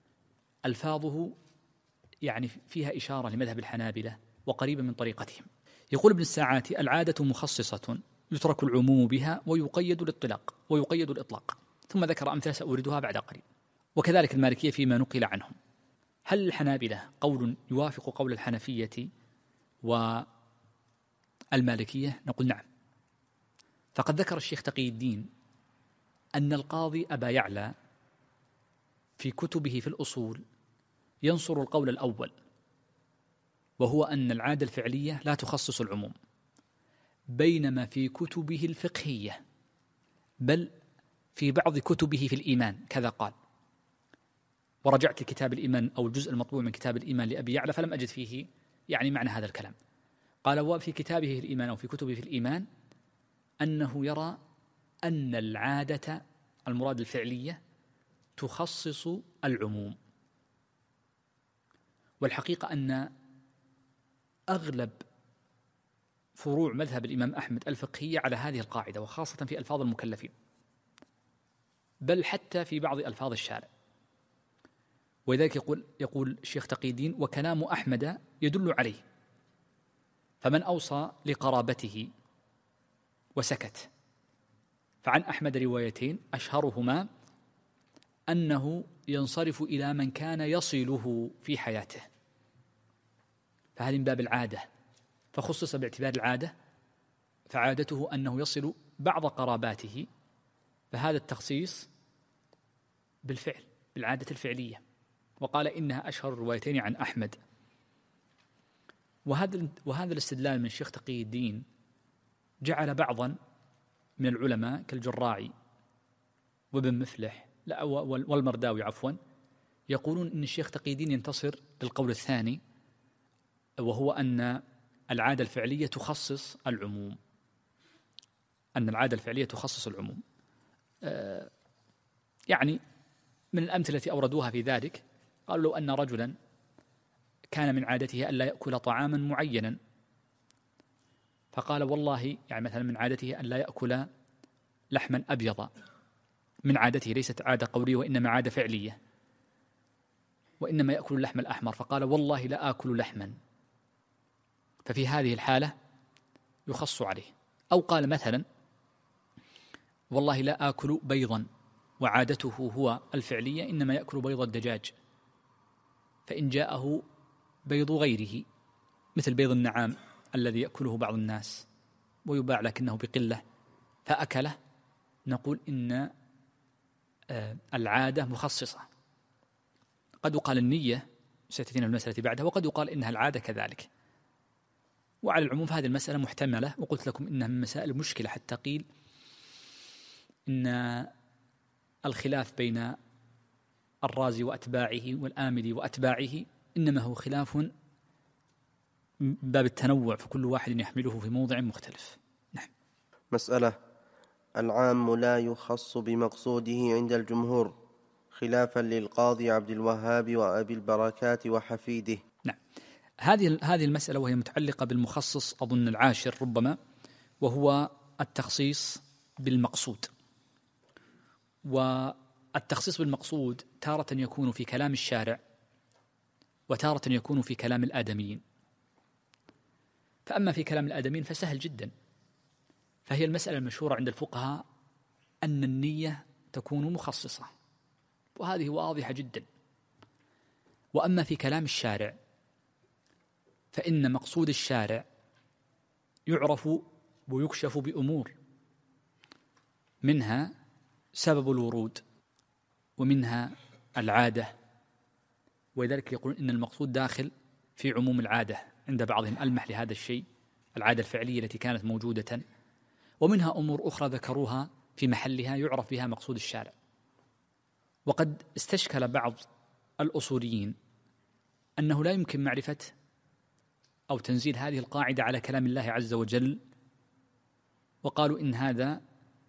ألفاظه يعني فيها إشارة لمذهب الحنابلة وقريبة من طريقتهم. يقول ابن الساعاتي: العادة مخصصة يترك العموم بها ويقيد الإطلاق. ثم ذكر أمثلة سأوردها بعد قليل. وكذلك المالكية فيما نقل عنهم. هل الحنابلة قول يوافق قول الحنفية والمالكية؟ نقول نعم. فقد ذكر الشيخ تقي الدين أن القاضي أبا يعلى في كتبه في الأصول ينصر القول الأول، وهو أن العادة الفعلية لا تخصص العموم، بينما في كتبه الفقهية، بل في بعض كتبه في الإيمان كذا قال. ورجعت كتاب الإيمان أو الجزء المطبوع من كتاب الإيمان لأبي يعلى فلم أجد فيه يعني معنى هذا الكلام. قال: وفي كتابه الإيمان أو في كتبه في الإيمان أنه يرى أن العادة المراد الفعلية تخصص العموم. والحقيقة أن أغلب فروع مذهب الإمام أحمد الفقهية على هذه القاعدة، وخاصة في ألفاظ المكلفين، بل حتى في بعض ألفاظ الشارع. ولذلك يقول الشيخ تقي الدين: وكلام أحمد يدل عليه، فمن أوصى لقرابته وسكت. فعن أحمد روايتين أشهرهما أنه ينصرف إلى من كان يصله في حياته، فهذه من باب العادة، فخصص باعتبار العادة، فعادته أنه يصل بعض قراباته، فهذا التخصيص بالفعل بالعادة الفعلية، وقال إنها أشهر الروايتين عن أحمد. وهذا الاستدلال من الشيخ تقي الدين جعل بعضا من العلماء كالجراعي وابن مفلح والمرداوي يقولون إن الشيخ تقي الدين ينتصر للقول الثاني، وهو أن العادة الفعلية تخصص العموم، يعني من الأمثلة التي أوردوها في ذلك قالوا لو أن رجلا كان من عادته ألا يأكل طعاما معينا، فقال والله، يعني مثلا من عادته ألا يأكل لحما أبيض، من عادته ليست عادة قولية وإنما عادة فعلية، وإنما يأكل اللحم الأحمر، فقال والله لا آكل لحما، ففي هذه الحالة يخص عليه. أو قال مثلا والله لا آكل بيضا، وعادته هو الفعلية إنما يأكل بيض الدجاج، فإن جاءه بيض غيره مثل بيض النعام الذي يأكله بعض الناس ويباع لكنه بقلة فأكله، نقول إن العادة مخصصة. قد يقال النية، ستأتينا المسألة بعدها، وقد يقال إنها العادة كذلك. وعلى العموم فهذه المسألة محتملة، وقلت لكم إنها من مسائل مشكلة، حتى قيل إن الخلاف بين الرازي وأتباعه والآمدي وأتباعه إنما هو خلاف من باب التنوع، فكل واحد يحمله في موضع مختلف. نعم. مسألة: العام لا يخص بمقصوده عند الجمهور، خلافا للقاضي عبد الوهاب وأبي البركات وحفيده. نعم، هذه المسألة وهي متعلقة بالمخصص، أظن العاشر ربما، وهو التخصيص بالمقصود. والتخصيص بالمقصود تارة يكون في كلام الشارع وتارة يكون في كلام الآدميين. فأما في كلام الآدميين فسهل جدا، فهي المسألة المشهورة عند الفقهاء أن النية تكون مخصصة، وهذه واضحة جدا. وأما في كلام الشارع فإن مقصود الشارع يعرف ويكشف بأمور، منها سبب الورود ومنها العادة، ولذلك يقولون إن المقصود داخل في عموم العادة، عند بعضهم ألمح لهذا الشيء، العادة الفعلية التي كانت موجودة، ومنها أمور أخرى ذكروها في محلها يعرف بها مقصود الشارع. وقد استشكل بعض الأصوليين أنه لا يمكن معرفة أو تنزيل هذه القاعدة على كلام الله عز وجل، وقالوا إن هذا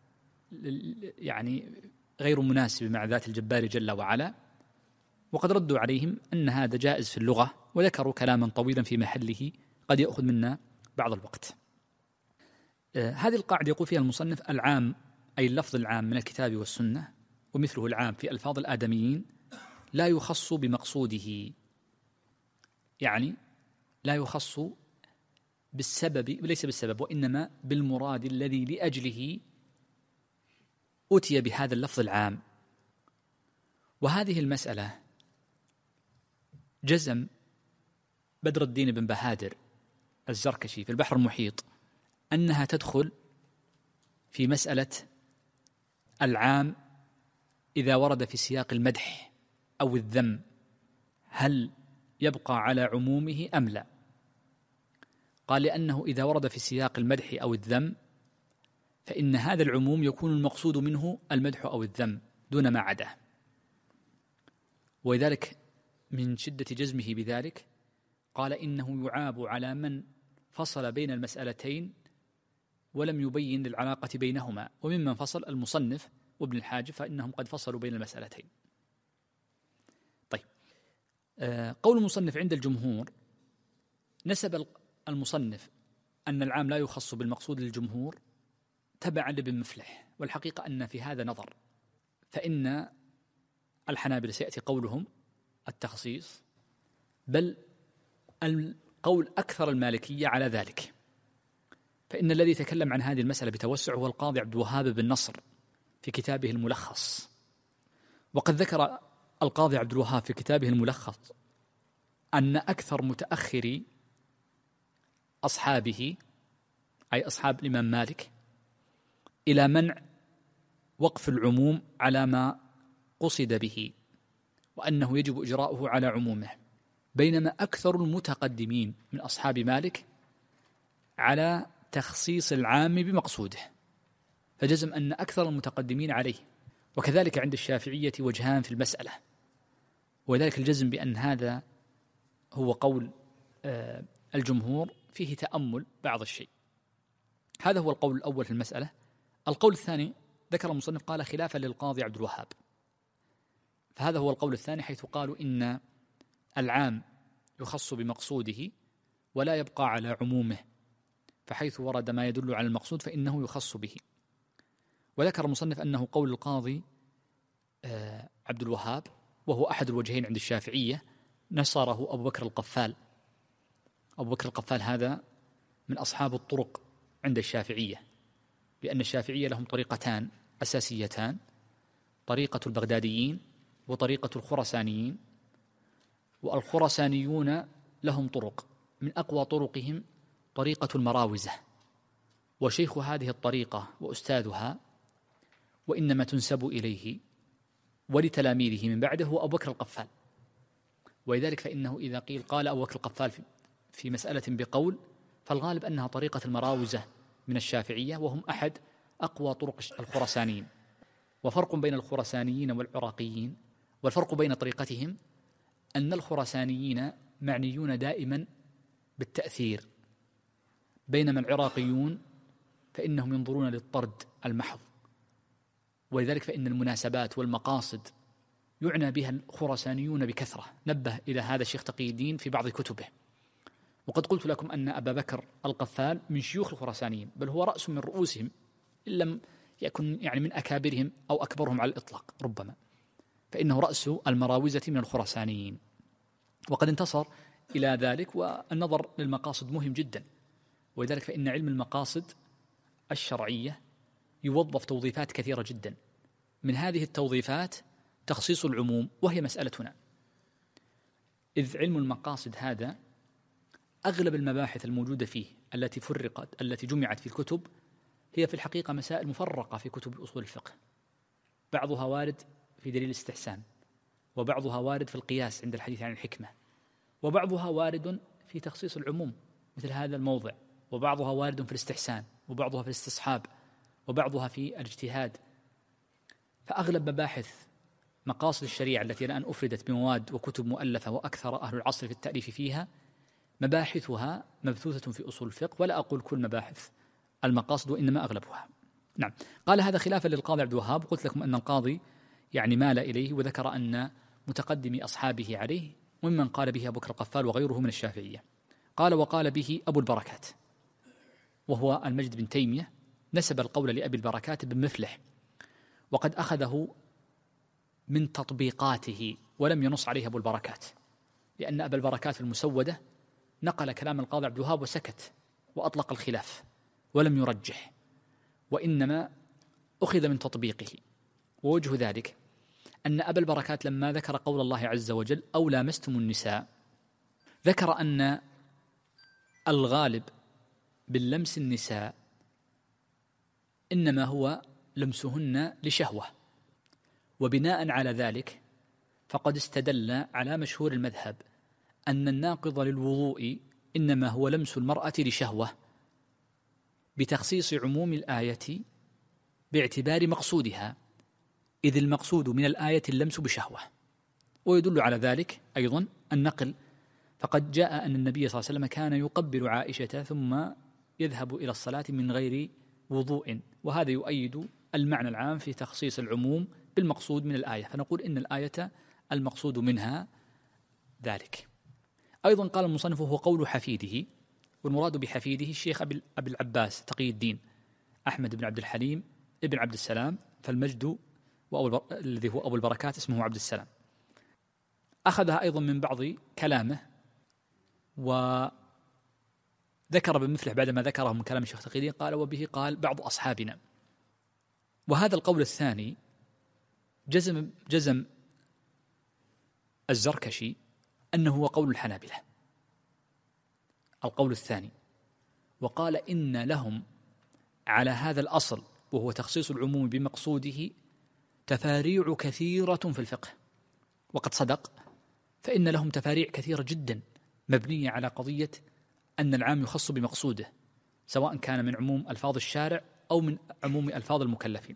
يعني غير مناسب مع ذات الجبار جل وعلا، وقد ردوا عليهم أن هذا جائز في اللغة، وذكروا كلاما طويلا في محله قد يأخذ منا بعض الوقت. هذه القاعدة يقول فيها المصنف: العام أي اللفظ العام من الكتاب والسنة، ومثله العام في ألفاظ الآدميين، لا يخص بمقصوده، يعني لا يخص بالسبب، ليس بالسبب وإنما بالمراد الذي لأجله أتي بهذا اللفظ العام. وهذه المسألة جزم بدر الدين بن بهادر الزركشي في البحر المحيط أنها تدخل في مسألة العام إذا ورد في سياق المدح أو الذم، هل يبقى على عمومه أم لا؟ قال لأنه إذا ورد في سياق المدح أو الذم فإن هذا العموم يكون المقصود منه المدح أو الذم دون ما عداه، ولذلك من شدة جزمه بذلك قال إنه يعاب على من فصل بين المسألتين ولم يبين العلاقة بينهما، وممن فصل المصنف وابن الحاجب فإنهم قد فصلوا بين المسألتين. طيب، قول المصنف عند الجمهور، نسب المصنف أن العام لا يخص بالمقصود للجمهور تبعا لابن مفلح، والحقيقة أن في هذا نظر، فإن الحنابلة سيأتي قولهم التخصيص، بل القول أكثر المالكية على ذلك، فإن الذي تكلم عن هذه المسألة بتوسع هو القاضي عبد الوهاب بن نصر في كتابه الملخص. وقد ذكر القاضي عبد الوهاب في كتابه الملخص أن أكثر متأخري أصحابه، أي أصحاب الإمام مالك، إلى منع وقف العموم على ما قصد به، وأنه يجب إجراؤه على عمومه، بينما أكثر المتقدمين من أصحاب مالك على تخصيص العام بمقصوده، فجزم أن أكثر المتقدمين عليه. وكذلك عند الشافعية وجهان في المسألة، وذلك الجزم بأن هذا هو قول الجمهور فيه تأمل بعض الشيء. هذا هو القول الأول في المسألة. القول الثاني ذكر المصنف قال خلافا للقاضي عبد الوهاب، فهذا هو القول الثاني، حيث قالوا إن العام يخص بمقصوده ولا يبقى على عمومه، فحيث ورد ما يدل على المقصود فإنه يخص به. وذكر المصنف أنه قول القاضي عبد الوهاب، وهو أحد الوجهين عند الشافعية، نصره أبو بكر القفال. أبو بكر القفال هذا من أصحاب الطرق عند الشافعية، لأن الشافعية لهم طريقتان أساسيتان: طريقة البغداديين وطريقة الخرسانيين. والخرسانيون لهم طرق، من أقوى طرقهم طريقة المراوزة، وشيخ هذه الطريقة وأستاذها وإنما تنسب إليه ولتلاميذه من بعده هو أبو بكر القفال. ولذلك فإنه إذا قيل قال أبو بكر القفال في مسألة بقول، فالغالب أنها طريقة المراوزة من الشافعية، وهم أحد أقوى طرق الخرسانيين. وفرق بين الخرسانيين والعراقيين، والفرق بين طريقتهم أن الخرسانيين معنيون دائما بالتأثير، بينما العراقيون فإنهم ينظرون للطرد المحض. ولذلك فإن المناسبات والمقاصد يعنى بها الخرسانيون بكثرة. نبه إلى هذا الشيخ تقي الدين في بعض كتبه. وقد قلت لكم أن أبا بكر القفال من شيوخ الخرسانيين، بل هو رأس من رؤوسهم، إن لم يكن يعني من أكابرهم أو أكبرهم على الإطلاق ربما، فإنه رأس المراوزة من الخرسانيين. وقد انتصر إلى ذلك. والنظر للمقاصد مهم جدا، ولذلك فإن علم المقاصد الشرعية يوظف توظيفات كثيرة جدا. من هذه التوظيفات تخصيص العموم، وهي مسألتنا، إذ علم المقاصد هذا أغلب المباحث الموجودة فيه التي جمعت في الكتب هي في الحقيقة مسائل مفرقة في كتب أصول الفقه، بعضها وارد في دليل الاستحسان، وبعضها وارد في القياس عند الحديث عن الحكمة، وبعضها وارد في تخصيص العموم مثل هذا الموضع، وبعضها وارد في الاستحسان، وبعضها في الاستصحاب، وبعضها في الاجتهاد. فأغلب مباحث مقاصد الشريعة التي الآن أفردت بمواد وكتب مؤلفة وأكثر أهل العصر في التأليف فيها، مباحثها مبثوثة في أصول الفقه، ولا أقول كل مباحث المقاصد وإنما أغلبها. نعم. قال هذا خلافا للقاضي عبد الوهاب. قلت لكم أن القاضي يعني مال إليه، وذكر أن متقدمي أصحابه عليه، ومن قال به أبو بكر القفال وغيره من الشافعية. قال وقال به أبو البركات، وهو المجد بن تيمية، نسب القول لأبي البركات بن مفلح، وقد أخذه من تطبيقاته ولم ينص عليه أبو البركات، لأن أبا البركات في المسودة نقل كلام القاضي عبد الوهاب وسكت وأطلق الخلاف ولم يرجح، وإنما أخذ من تطبيقه. ووجه ذلك أن أبا البركات لما ذكر قول الله عز وجل أو لامستم النساء، ذكر أن الغالب باللمس النساء إنما هو لمسهن لشهوة، وبناء على ذلك فقد استدل على مشهور المذهب أن الناقض للوضوء إنما هو لمس المرأة لشهوة، بتخصيص عموم الآية باعتبار مقصودها، إذ المقصود من الآية اللمس بشهوة. ويدل على ذلك أيضا النقل، فقد جاء أن النبي صلى الله عليه وسلم كان يقبل عائشة ثم يذهب إلى الصلاة من غير وضوء، وهذا يؤيد المعنى العام في تخصيص العموم بالمقصود من الآية، فنقول إن الآية المقصود منها ذلك. أيضا قال المصنف هو قول حفيده، والمراد بحفيده الشيخ أبي العباس تقي الدين أحمد بن عبد الحليم ابن عبد السلام، فالمجد الذي هو أبو البركات اسمه عبد السلام. أخذها أيضا من بعض كلامه، وذكر بن مفلح بعدما ذكره من كلام الشيخ تقي الدين قال وبه قال بعض أصحابنا. وهذا القول الثاني جزم الزركشي أنه هو قول الحنابلة، القول الثاني، وقال إن لهم على هذا الأصل وهو تخصيص العموم بمقصوده تفاريع كثيرة في الفقه، وقد صدق، فإن لهم تفاريع كثيرة جدا مبنية على قضية أن العام يخص بمقصوده، سواء كان من عموم ألفاظ الشارع أو من عموم ألفاظ المكلفين.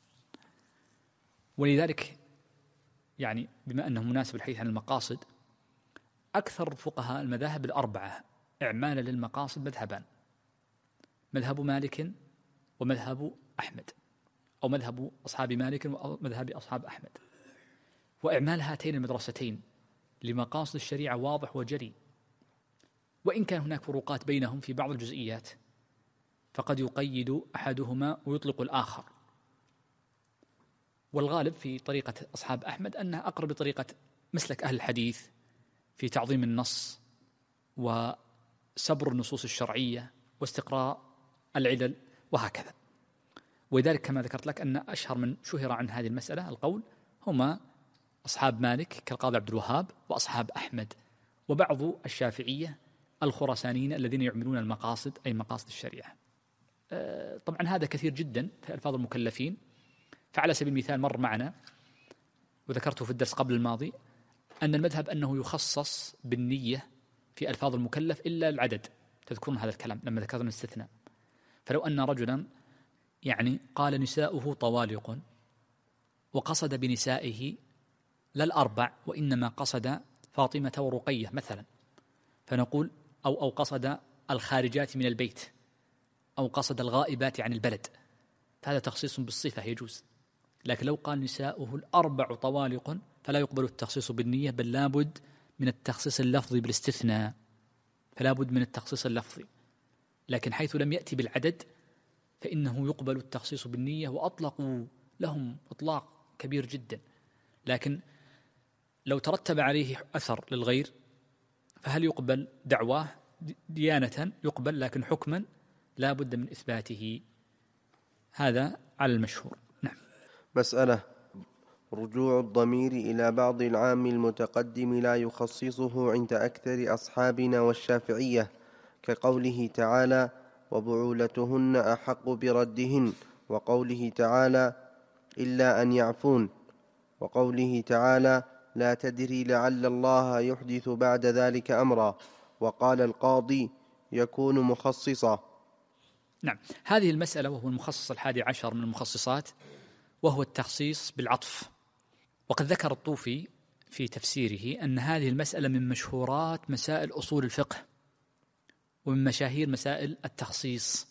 ولذلك يعني بما أنه مناسب الحديث عن المقاصد، أكثر فقهاء المذاهب الأربعة إعمالا للمقاصد مذهبان: مذهب مالك ومذهب أحمد، أو مذهب أصحاب مالك ومذهب أصحاب أحمد. وإعمال هاتين المدرستين لمقاصد الشريعة واضح وجلي، وإن كان هناك فروقات بينهم في بعض الجزئيات، فقد يقيد أحدهما ويطلق الآخر. والغالب في طريقة أصحاب أحمد أنها أقرب لطريقة مسلك أهل الحديث في تعظيم النص وسبر النصوص الشرعية واستقراء العلل وهكذا. ولذلك كما ذكرت لك أن أشهر من شهر عن هذه المسألة القول هما أصحاب مالك كالقاضي عبد الوهاب، وأصحاب أحمد، وبعض الشافعية الخراسانيين الذين يعملون المقاصد أي مقاصد الشريعة. طبعا هذا كثير جدا في ألفاظ المكلفين. فعلى سبيل المثال مر معنا وذكرته في الدرس قبل الماضي أن المذهب أنه يخصص بالنية في ألفاظ المكلف إلا العدد. تذكرون هذا الكلام لما ذكرنا الاستثناء. فلو أن رجلا يعني قال نساؤه طوالق، وقصد بنسائه لا الأربع وإنما قصد فاطمة ورقية مثلا، فنقول أو قصد الخارجات من البيت، أو قصد الغائبات عن البلد، فهذا تخصيص بالصفة يجوز. لكن لو قال نساؤه الأربع طوالق فلا يقبل التخصيص بالنية، بل لابد من التخصيص اللفظي بالاستثناء، فلا بد من التخصيص اللفظي. لكن حيث لم يأتي بالعدد فإنه يقبل التخصيص بالنية، وأطلقوا لهم إطلاق كبير جدا. لكن لو ترتب عليه أثر للغير فهل يقبل دعواه؟ ديانة يقبل، لكن حكما لا بد من إثباته. هذا على المشهور. نعم. مسألة: رجوع الضمير إلى بعض العام المتقدم لا يخصصه عند أكثر أصحابنا والشافعية، كقوله تعالى: وبعولتهن أحق بردهن، وقوله تعالى: إلا أن يعفون، وقوله تعالى: لا تدري لعل الله يحدث بعد ذلك أمرا. وقال القاضي: يكون مخصصا. نعم، هذه المسألة وهو المخصص 11 من المخصصات، وهو التخصيص بالعطف. وقد ذكر الطوفي في تفسيره أن هذه المسألة من مشهورات مسائل أصول الفقه ومن مشاهير مسائل التخصيص،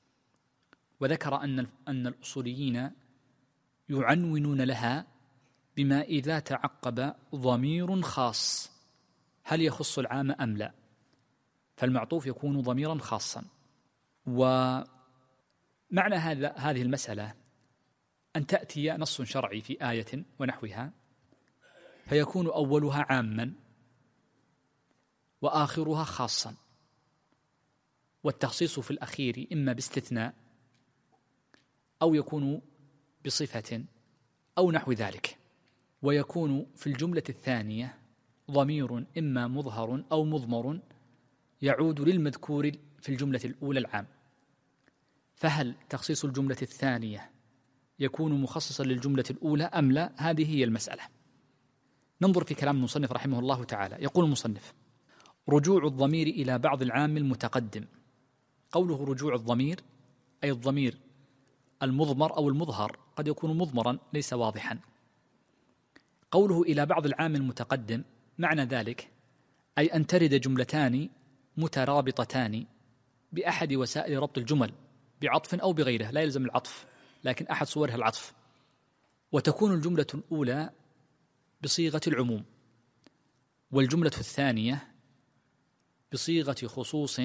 وذكر أن الأصوليين يعنونون لها بما إذا تعقب ضمير خاص هل يخص العام أم لا، فالمعطوف يكون ضميرا خاصا. ومعنى هذه المسألة أن تأتي نص شرعي في آية ونحوها فيكون أولها عاما وآخرها خاصا، والتخصيص في الأخير إما باستثناء أو يكون بصفة أو نحو ذلك. ويكون في الجملة الثانية ضمير إما مظهر أو مضمر يعود للمذكور في الجملة الأولى العام. فهل تخصيص الجملة الثانية يكون مخصصا للجملة الأولى أم لا؟ هذه هي المسألة. ننظر في كلام المصنف رحمه الله تعالى. يقول المصنف: رجوع الضمير إلى بعض العام المتقدم. قوله رجوع الضمير أي الضمير المضمر أو المظهر، قد يكون مضمرا ليس واضحا. قوله إلى بعض العام المتقدم معنى ذلك أي أن ترد جملتان مترابطتان بأحد وسائل ربط الجمل بعطف أو بغيره، لا يلزم العطف لكن أحد صورها العطف، وتكون الجملة الأولى بصيغة العموم والجملة الثانية بصيغة خصوص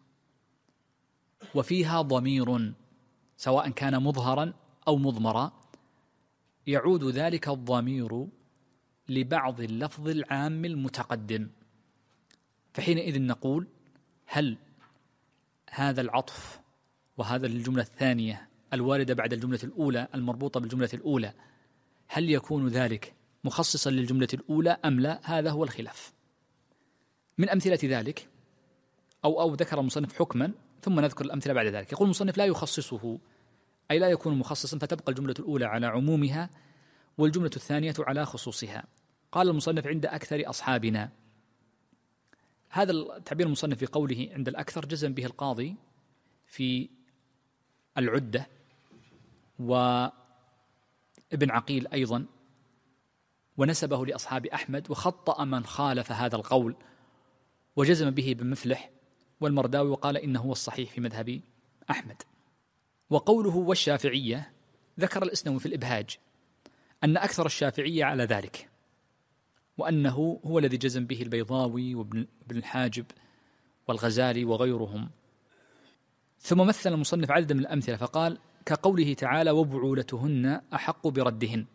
وفيها ضمير سواء كان مظهرا أو مضمرا، يعود ذلك الضمير لبعض اللفظ العام المتقدم. فحينئذ نقول: هل هذا العطف وهذا الجملة الثانية الواردة بعد الجملة الأولى المربوطة بالجملة الأولى هل يكون ذلك مخصصا للجملة الأولى أم لا؟ هذا هو الخلاف. من أمثلة ذلك أو ذكر المصنف حكما ثم نذكر الأمثلة بعد ذلك. يقول المصنف: لا يخصصه أي لا يكون مخصصا، فتبقى الجملة الأولى على عمومها والجملة الثانية على خصوصها. قال المصنف عند أكثر أصحابنا. هذا التعبير المصنف في قوله عند الأكثر جزم به القاضي في العدة وابن عقيل أيضا، ونسبه لأصحاب أحمد، وخطأ من خالف هذا القول وجزم به ابن مفلح والمرداوي وقال إنه هو الصحيح في مذهب أحمد. وقوله والشافعية ذكر الإسنوي في الإبهاج أن أكثر الشافعية على ذلك، وأنه هو الذي جزم به البيضاوي وابن الحاجب والغزالي وغيرهم. ثم مثل المصنف عددا من الأمثلة فقال كقوله تعالى وبعولتهن أحق بردهن.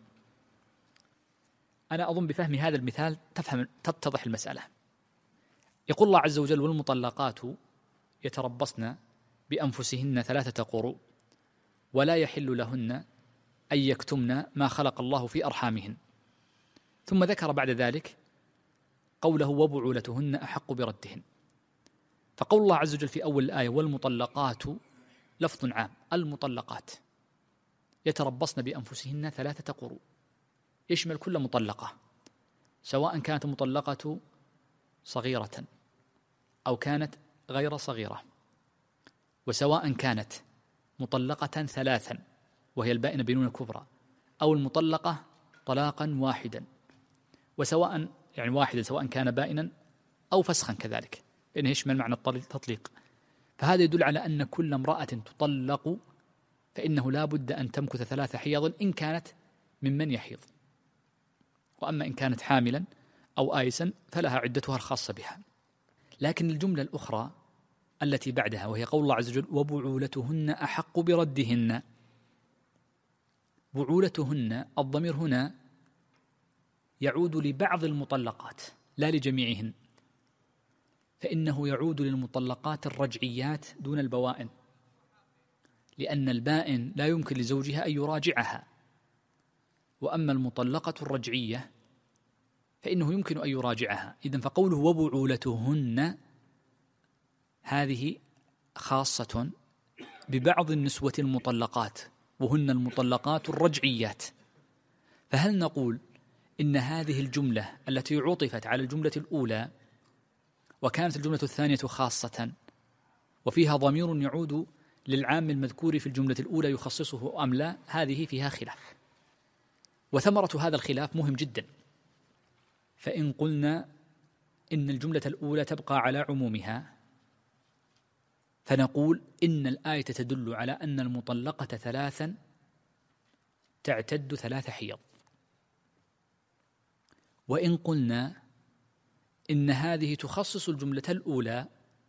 أنا أظن بفهم هذا المثال تتضح المسألة. يقول الله عز وجل والمطلقات يتربصن بأنفسهن 3 قروء ولا يحل لهن أن يكتمن ما خلق الله في أرحامهن. ثم ذكر بعد ذلك قوله وبعولتهن أحق بردهن. فقول الله عز وجل في أول الآية والمطلقات لفظ عام، المطلقات يتربصن بأنفسهن 3 قروء، يشمل كل مطلقة سواء كانت مطلقة صغيرة أو كانت غير صغيرة، وسواء كانت مطلقة 3 وهي البائنة بينونة الكبرى أو المطلقة طلاقا واحدا، وسواء يعني واحدا سواء كان بائنا أو فسخا كذلك، لأنه يشمل معنى التطليق. فهذا يدل على أن كل امرأة تطلق فإنه لا بد أن تمكث 3 حيض إن كانت ممن يحيض، وأما إن كانت حاملا أو آيسا فلها عدتها الخاصة بها. لكن الجملة الأخرى التي بعدها وهي قول الله عز وجل وبعولتهن أحق بردهن، بعولتهن الضمير هنا يعود لبعض المطلقات لا لجميعهن، فإنه يعود للمطلقات الرجعيات دون البوائن، لأن البائن لا يمكن لزوجها أن يراجعها، وأما المطلقة الرجعية فإنه يمكن أن يراجعها. إذن فقوله وبعولتهن هذه خاصة ببعض النسوة المطلقات وهن المطلقات الرجعيات. فهل نقول إن هذه الجملة التي عطفت على الجملة الأولى وكانت الجملة الثانية خاصة وفيها ضمير يعود للعام المذكور في الجملة الأولى يخصصه أم لا؟ هذه فيها خلاف، وثمرة هذا الخلاف مهم جدا. فإن قلنا إن الجملة الأولى تبقى على عمومها فنقول إن الآية تدل على أن المطلقة 3 تعتد 3 حيض. وإن قلنا إن هذه تخصص الجملة الأولى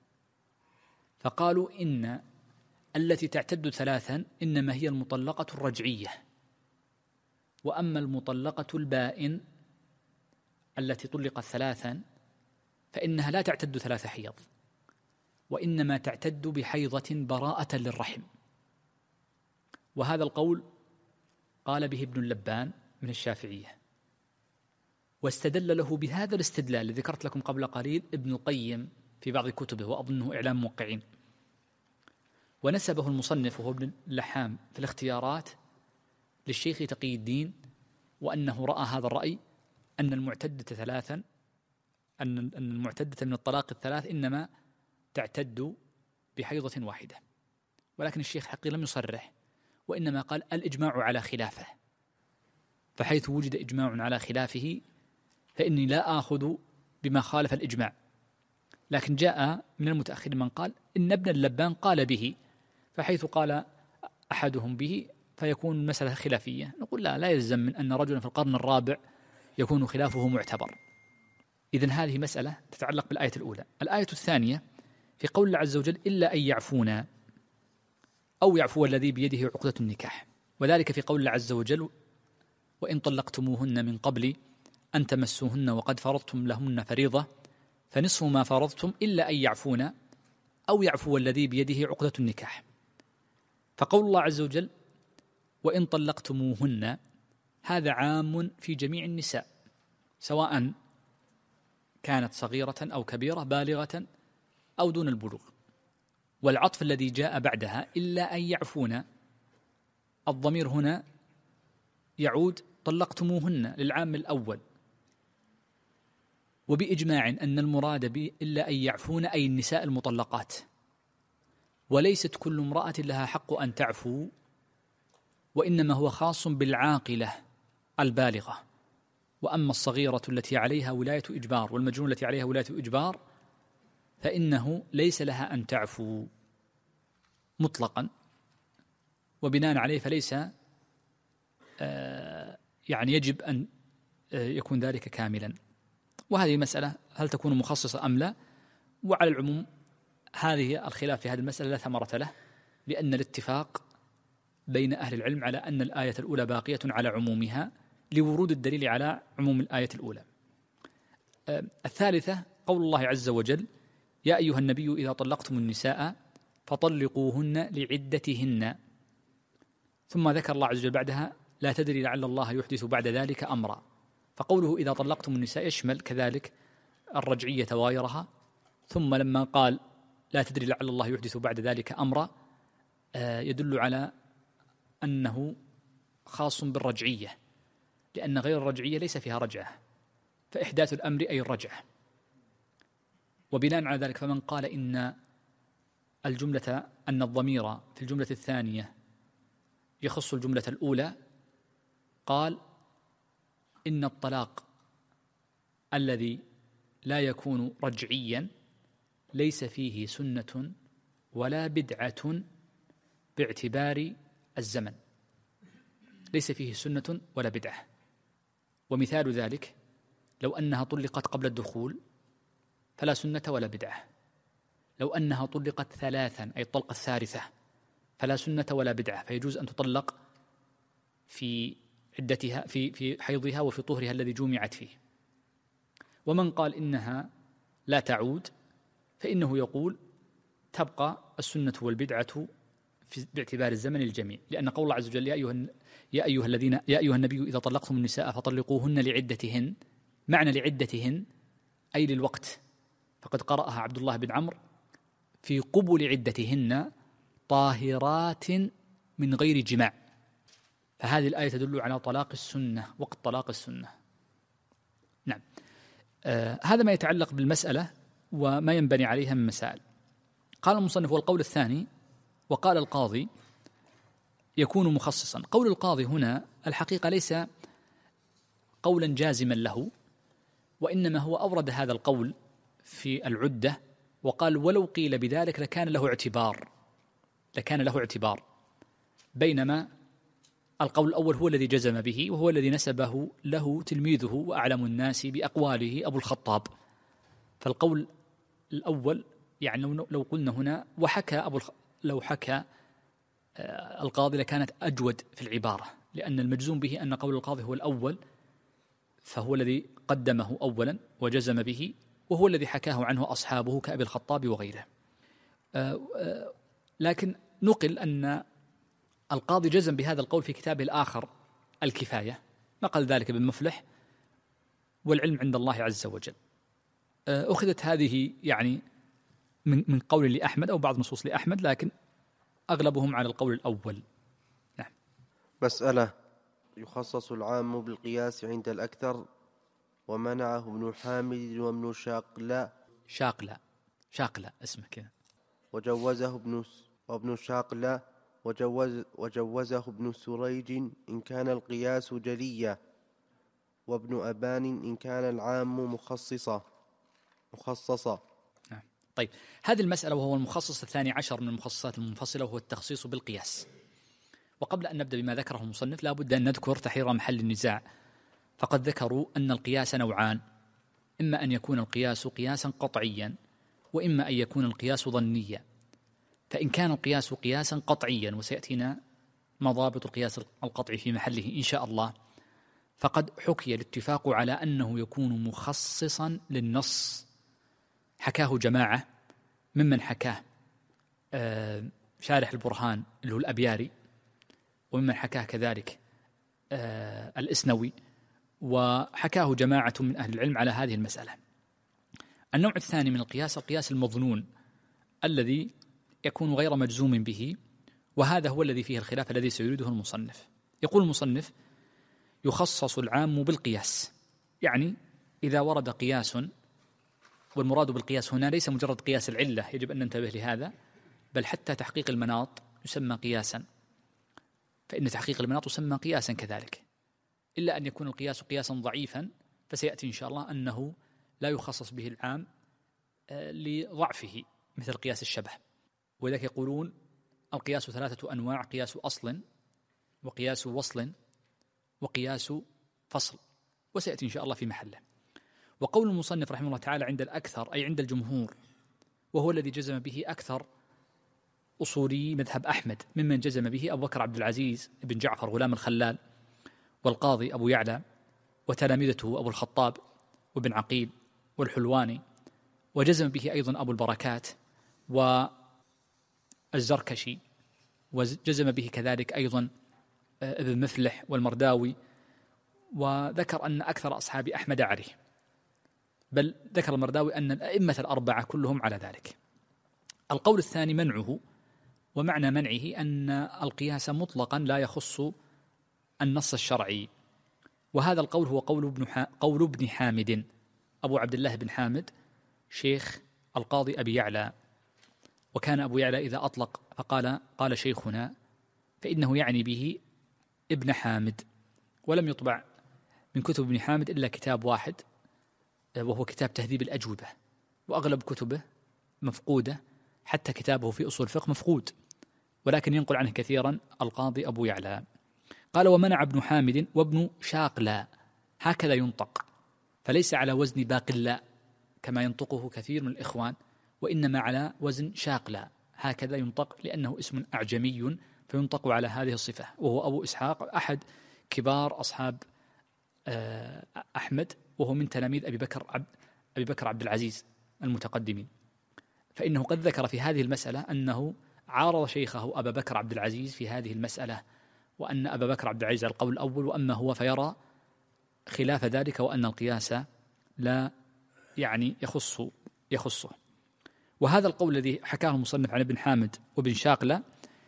فقالوا إن التي تعتد 3 إنما هي المطلقة الرجعية، وأما المطلقة البائن التي طلقت 3 فإنها لا تعتد 3 حيض، وإنما تعتد بحيضة براءة للرحم. وهذا القول قال به ابن اللبان من الشافعية، واستدل له بهذا الاستدلال الذي ذكرت لكم قبل قليل ابن القيم في بعض كتبه وأظنه إعلام موقعين، ونسبه المصنف وهو ابن اللحام في الاختيارات للشيخ تقي الدين، وأنه رأى هذا الرأي أن المعتدة 3 أن المعتدة من الطلاق 3 إنما تعتد بحيضة واحدة. ولكن الشيخ حقي لم يصرح، وإنما قال الإجماع على خلافه، فحيث وجد إجماع على خلافه فإني لا آخذ بما خالف الإجماع. لكن جاء من المتأخرين من قال إن ابن اللبان قال به، فحيث قال أحدهم به فيكون المسألة خلافية. نقول لا يلزم من أن رجلا في القرن الرابع يكون خلافه معتبر. إذن هذه مسألة تتعلق بالآية الأولى. الآية الثانية في قول الله عز وجل إلا أن يعفونا أو يعفو الذي بيده عقدة النكاح، وذلك في قول الله عز وجل وإن طلقتموهن من قبل أن تمسوهن وقد فرضتم لهن فريضة فنصف ما فرضتم إلا أن يعفونا أو يعفو الذي بيده عقدة النكاح. فقول الله عز وجل وإن طلقتموهن هذا عام في جميع النساء سواء كانت صغيرة أو كبيرة، بالغة أو دون البلوغ. والعطف الذي جاء بعدها إلا أن يعفونا الضمير هنا يعود طلقتموهن للعام الأول، وبإجماع أن المراد به إلا أن يعفون أي النساء المطلقات، وليست كل امرأة لها حق أن تعفو، وإنما هو خاص بالعاقلة البالغة. وأما الصغيرة التي عليها ولاية إجبار والمجنون التي عليها ولاية إجبار فإنه ليس لها أن تعفو مطلقا، وبناء عليه فليس يعني يجب أن يكون ذلك كاملا. وهذه مسألة هل تكون مخصصة أم لا، وعلى العموم هذه الخلاف في هذه المسألة لا ثمرة له، لأن الاتفاق بين أهل العلم على أن الآية الأولى باقية على عمومها لورود الدليل على عموم الآية الأولى. الثالثة قول الله عز وجل: يا أيها النبي إذا طلقتم النساء فطلقوهن لعدتهن، ثم ذكر الله عز وجل بعدها: لا تدري لعل الله يحدث بعد ذلك أمرا. فقوله إذا طلقتم النساء يشمل كذلك الرجعية وغيرها، ثم لما قال لا تدري لعل الله يحدث بعد ذلك أمرا يدل على أنه خاص بالرجعية، لأن غير الرجعية ليس فيها رجعة، فإحداث الأمر أي الرجعة. وبناء على ذلك فمن قال إن الضمير في الجملة الثانية يخص الجملة الأولى قال إن الطلاق الذي لا يكون رجعيا ليس فيه سنة ولا بدعة باعتبار الزمن، ليس فيه سنة ولا بدعة. ومثال ذلك لو أنها طلقت قبل الدخول فلا سنة ولا بدعة، لو أنها طلقت ثلاثا أي الطلقة الثالثة فلا سنة ولا بدعة، فيجوز أن تطلق في عدتها في حيضها وفي طهرها الذي جمعت فيه. ومن قال إنها لا تعود فإنه يقول تبقى السنة والبدعة باعتبار الزمن الجميع، لأن قول الله عز وجل يا أيها النبي إذا طلقتم النساء فطلقوهن لعدتهن، معنى لعدتهن أي للوقت، فقد قرأها عبد الله بن عمرو في قبل عدتهن طاهرات من غير جماع، فهذه الآية تدل على طلاق السنة، وقت طلاق السنة. نعم. هذا ما يتعلق بالمسألة وما ينبني عليها من مسائل. قال المصنف: والقول الثاني وقال القاضي يكون مخصصا. قول القاضي هنا الحقيقة ليس قولا جازما له، وإنما هو أورد هذا القول في العدة وقال ولو قيل بذلك لكان له اعتبار، بينما القول الأول هو الذي جزم به، وهو الذي نسبه له تلميذه وأعلم الناس بأقواله أبو الخطاب. فالقول الأول يعني لو قلنا هنا لو حكى القاضي لكانت أجود في العبارة، لأن المجزوم به أن قول القاضي هو الأول، فهو الذي قدمه أولا وجزم به، وهو الذي حكاه عنه أصحابه كأبي الخطاب وغيره. لكن نقل أن القاضي جزم بهذا القول في كتابه الآخر الكفاية، نقل ذلك ابن مفلح، والعلم عند الله عز وجل. أخذت هذه يعني من قول لأحمد أو بعض نصوص لأحمد، لكن أغلبهم على القول الأول. نعم. مسألة: يخصص العام بالقياس عند الأكثر، ومنعه ابن حامد وابن شاقلة اسمه كذا، وجوزه ابن شاقلة وجوزه ابن سريج إن كان القياس جليا، وابن أبان إن كان العام مخصصا. طيب، هذه المسألة وهو المخصص الثاني عشر من المخصصات المنفصلة، وهو التخصيص بالقياس. وقبل أن نبدأ بما ذكره المصنف لا بد أن نذكر تحرير محل النزاع، فقد ذكروا أن القياس نوعان: إما أن يكون القياس قياسا قطعيا، وإما أن يكون القياس ظنيا. فإن كان القياس قياسا قطعيا، وسيأتينا مضابط القياس القطعي في محله إن شاء الله، فقد حكي الاتفاق على أنه يكون مخصصا للنص، حكاه جماعة ممن حكاه شارح البرهان اللي هو الأبياري، وممن حكاه كذلك الإسنوي، وحكاه جماعة من أهل العلم على هذه المسألة. النوع الثاني من القياس القياس المظنون الذي يكون غير مجزوم به، وهذا هو الذي فيه الخلاف الذي سيريده المصنف. يقول المصنف: يخصص العام بالقياس، يعني إذا ورد قياس والمراد بالقياس هنا ليس مجرد قياس العلة، يجب أن ننتبه لهذا، بل حتى تحقيق المناط يسمى قياسا، فإن تحقيق المناط يسمى قياسا كذلك، إلا أن يكون القياس قياسا ضعيفا، فسيأتي إن شاء الله أنه لا يخصص به العام لضعفه مثل قياس الشبه. وذلك يقولون القياس 3 أنواع: قياس أصل، وقياس وصل، وقياس فصل، وسيأتي إن شاء الله في محله. وقول المصنف رحمه الله تعالى عند الأكثر أي عند الجمهور، وهو الذي جزم به أكثر أصولي مذهب أحمد، ممن جزم به أبو بكر عبد العزيز بن جعفر غلام الخلال، والقاضي أبو يعلى، وتلامذته أبو الخطاب وابن عقيل والحلواني، وجزم به أيضا أبو البركات والزركشي، وجزم به كذلك أيضا ابن مفلح والمرداوي، وذكر أن أكثر أصحاب أحمد عليه، بل ذكر المرداوي أن الأئمة الأربعة كلهم على ذلك. القول الثاني منعه، ومعنى منعه أن القياس مطلقا لا يخص النص الشرعي، وهذا القول هو قول ابن حامد أبو عبد الله بن حامد شيخ القاضي أبي يعلى. وكان أبو يعلى إذا أطلق قال شيخنا فإنه يعني به ابن حامد، ولم يطبع من كتب ابن حامد إلا كتاب واحد، وهو كتاب تهذيب الأجوبة، وأغلب كتبه مفقودة، حتى كتابه في أصول الفقه مفقود، ولكن ينقل عنه كثيرا القاضي أبو يعلى. قال: ومنع ابن حامد وابن شاقلا، هكذا ينطق، فليس على وزن باقلا كما ينطقه كثير من الإخوان، وإنما على وزن شاقلا، هكذا ينطق لأنه اسم أعجمي فينطق على هذه الصفة. وهو أبو إسحاق أحد كبار أصحاب أحمد، وهو من تلاميذ أبي بكر عبد العزيز المتقدمين، فإنه قد ذكر في هذه المسألة أنه عارض شيخه أبا بكر عبد العزيز في هذه المسألة، وأن أبا بكر عبد العزيز على القول الأول، وأما هو فيرى خلاف ذلك، وأن القياس لا يعني يخصه. وهذا القول الذي حكاه المصنف عن ابن حامد وابن شاقلة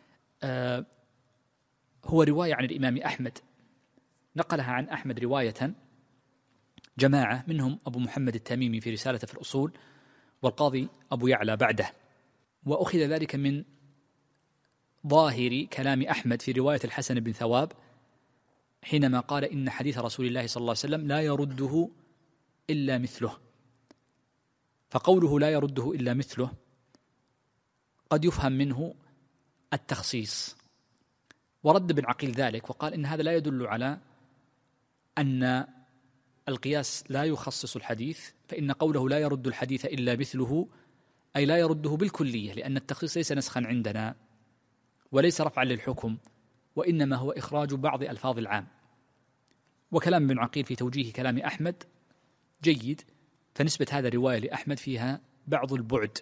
هو رواية عن الإمام أحمد، نقلها عن أحمد رواية جماعة، منهم أبو محمد التميمي في رسالته في الأصول، والقاضي أبو يعلى بعده. وأخذ ذلك من ظاهر كلام أحمد في رواية الحسن بن ثواب حينما قال: إن حديث رسول الله صلى الله عليه وسلم لا يرده إلا مثله. فقوله لا يرده إلا مثله قد يفهم منه التخصيص، ورد ابن عقيل ذلك وقال إن هذا لا يدل على أن القياس لا يخصص الحديث، فإن قوله لا يرد الحديث إلا مثله أي لا يرده بالكلية، لأن التخصيص ليس نسخا عندنا وليس رفعا للحكم، وإنما هو إخراج بعض ألفاظ العام. وكلام ابن عقيل في توجيه كلام أحمد جيد، فنسبة هذا الرواية لأحمد فيها بعض البعد.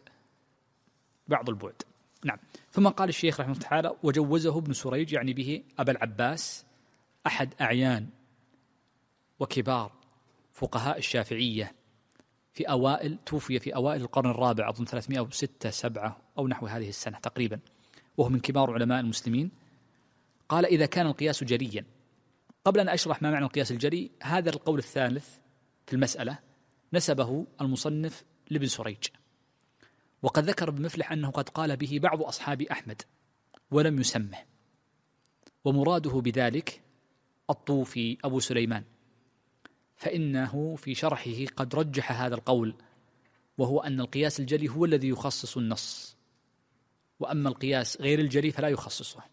نعم. ثم قال الشيخ رحمه الله تعالى: وجوزه ابن سريج، يعني به أبا العباس، أحد أعيان وكبار فقهاء الشافعية توفي في أوائل القرن الرابع، أظن 306-7 أو نحو هذه السنة تقريبا، وهو من كبار علماء المسلمين. قال: إذا كان القياس جليا. قبل أن أشرح ما معنى القياس الجلي، هذا القول الثالث في المسألة نسبه المصنف لابن سريج، وقد ذكر ابن مفلح أنه قد قال به بعض أصحاب أحمد ولم يسمه، ومراده بذلك الطوفي أبو سليمان، فإنه في شرحه قد رجح هذا القول، وهو أن القياس الجلي هو الذي يخصص النص، وأما القياس غير الجلي فلا يخصصه.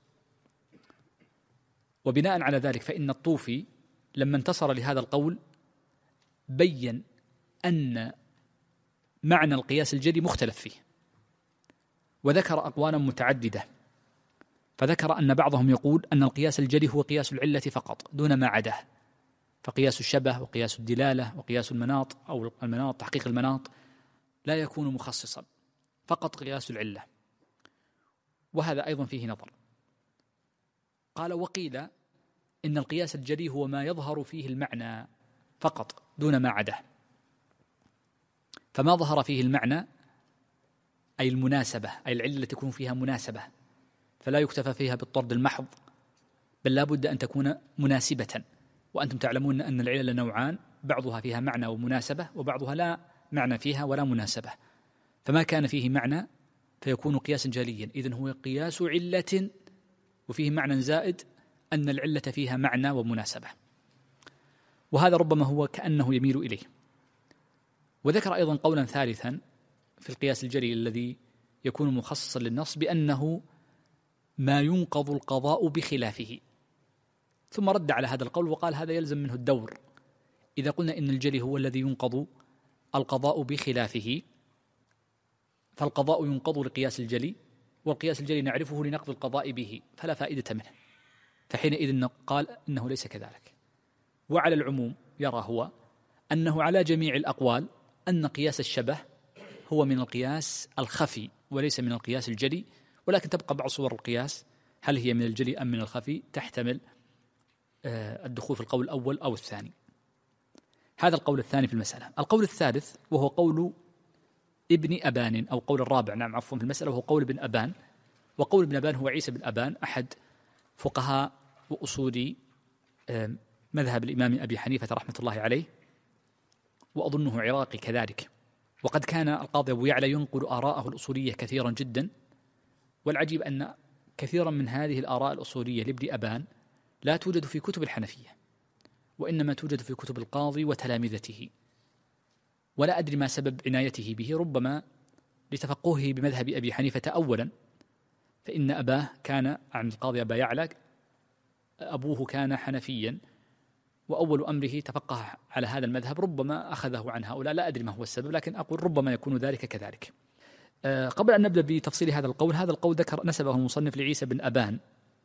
وبناء على ذلك فإن الطوفي لما انتصر لهذا القول بين أن معنى القياس الجلي مختلف فيه، وذكر أقوالا متعددة، فذكر أن بعضهم يقول أن القياس الجلي هو قياس العلة فقط دون ما عداه، فقياس الشبه وقياس الدلالة وقياس المناط أو المناط تحقيق المناط لا يكون مخصصا، فقط قياس العلة، وهذا أيضا فيه نظر. قال: وقيل إن القياس الجلي هو ما يظهر فيه المعنى فقط دون ما عداه، فما ظهر فيه المعنى أي المناسبة، أي العلة التي تكون فيها مناسبة، فلا يكتفى فيها بالطرد المحض، بل لا بد أن تكون مناسبة. وأنتم تعلمون أن العلل نوعان، بعضها فيها معنى ومناسبة، وبعضها لا معنى فيها ولا مناسبة، فما كان فيه معنى فيكون قياسا جليا. إذن هو قياس علة وفيه معنى زائد أن العلة فيها معنى ومناسبة، وهذا ربما هو كأنه يميل إليه. وذكر أيضا قولا ثالثا في القياس الجلي الذي يكون مخصصا للنص بأنه ما ينقض القضاء بخلافه، ثم رد على هذا القول وقال هذا يلزم منه الدور. إذا قلنا إن الجلي هو الذي ينقض القضاء بخلافه، فالقضاء ينقض لقياس الجلي، والقياس الجلي نعرفه لنقض القضاء به، فلا فائدة منه. فحينئذ قال إنه ليس كذلك. وعلى العموم يرى هو أنه على جميع الأقوال أن قياس الشبه هو من القياس الخفي وليس من القياس الجلي، ولكن تبقى بعض صور القياس هل هي من الجلي أم من الخفي تحتمل الدخول في القول الأول أو الثاني. هذا القول الثاني في المسألة. القول الثالث وهو قول ابن أبان، أو قول الرابع نعم عفوا في المسألة، وهو قول ابن أبان. وقول ابن أبان هو عيسى بن أبان، أحد فقهاء وأصولي مذهب الإمام أبي حنيفة رحمة الله عليه، وأظنه عراقي كذلك. وقد كان القاضي أبو يعلى ينقل آراءه الأصولية كثيرا جدا، والعجيب أن كثيرا من هذه الآراء الأصولية لابن أبان لا توجد في كتب الحنفية، وإنما توجد في كتب القاضي وتلامذته، ولا أدري ما سبب عنايته به، ربما لتفقهه بمذهب أبي حنيفة أولا، فإن أباه كان عن القاضي أبا يعلى أبوه كان حنفيا، وأول أمره تفقه على هذا المذهب، ربما أخذه عن هؤلاء، لا أدري ما هو السبب، لكن أقول ربما يكون ذلك كذلك. قبل أن نبدأ بتفصيل هذا القول ذكر نسبه المصنف لعيسى بن أبان،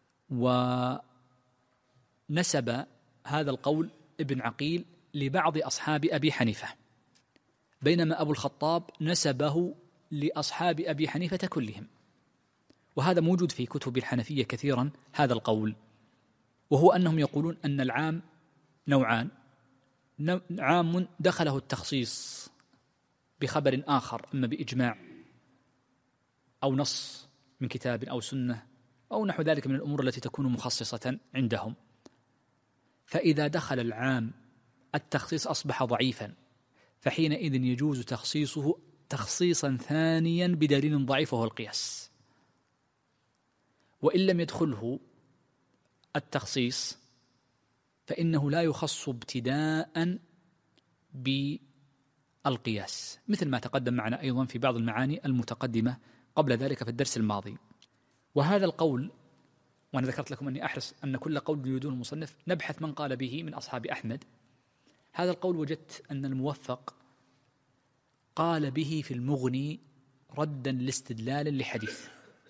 ونسب هذا القول ابن عقيل لبعض أصحاب أبي حنيفة، بينما أبو الخطاب نسبه لأصحاب أبي حنيفة كلهم. وهذا موجود في كتب الحنفية كثيرا هذا القول، وهو أنهم يقولون أن العام نوعان: عام دخله التخصيص بخبر آخر، إما بإجماع أو نص من كتاب أو سنة أو نحو ذلك من الأمور التي تكون مخصصة عندهم، فإذا دخل العام التخصيص أصبح ضعيفا، فحينئذ يجوز تخصيصه تخصيصا ثانيا بدليل ضعيف وهو القياس. وإن لم يدخله التخصيص فإنه لا يخص ابتداء بالقياس، مثل ما تقدم معنا أيضا في بعض المعاني المتقدمة قبل ذلك في الدرس الماضي. وهذا القول، وأنا ذكرت لكم أني أحرص أن كل قول يريدون المصنف نبحث من قال به من أصحاب أحمد، هذا القول وجدت أن الموفق قال به في المغني ردا لاستدلالا لحديث.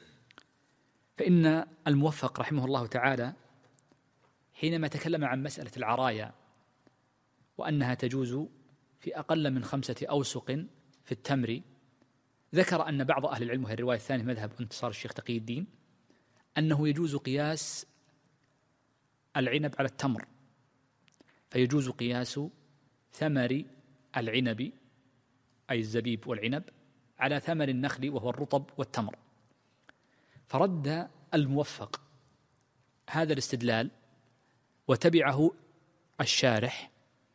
فإن الموفق رحمه الله تعالى حينما تكلم عن مسألة العرايا وأنها تجوز في أقل من 5 أوسق في التمر، ذكر أن بعض أهل العلم، وهي الرواية الثانية مذهب انتصار الشيخ تقي الدين، أنه يجوز قياس العنب على التمر، فيجوز قياس ثمر العنب أي الزبيب والعنب على ثمر النخل وهو الرطب والتمر. فرد الموفق هذا الاستدلال وتبعه الشارح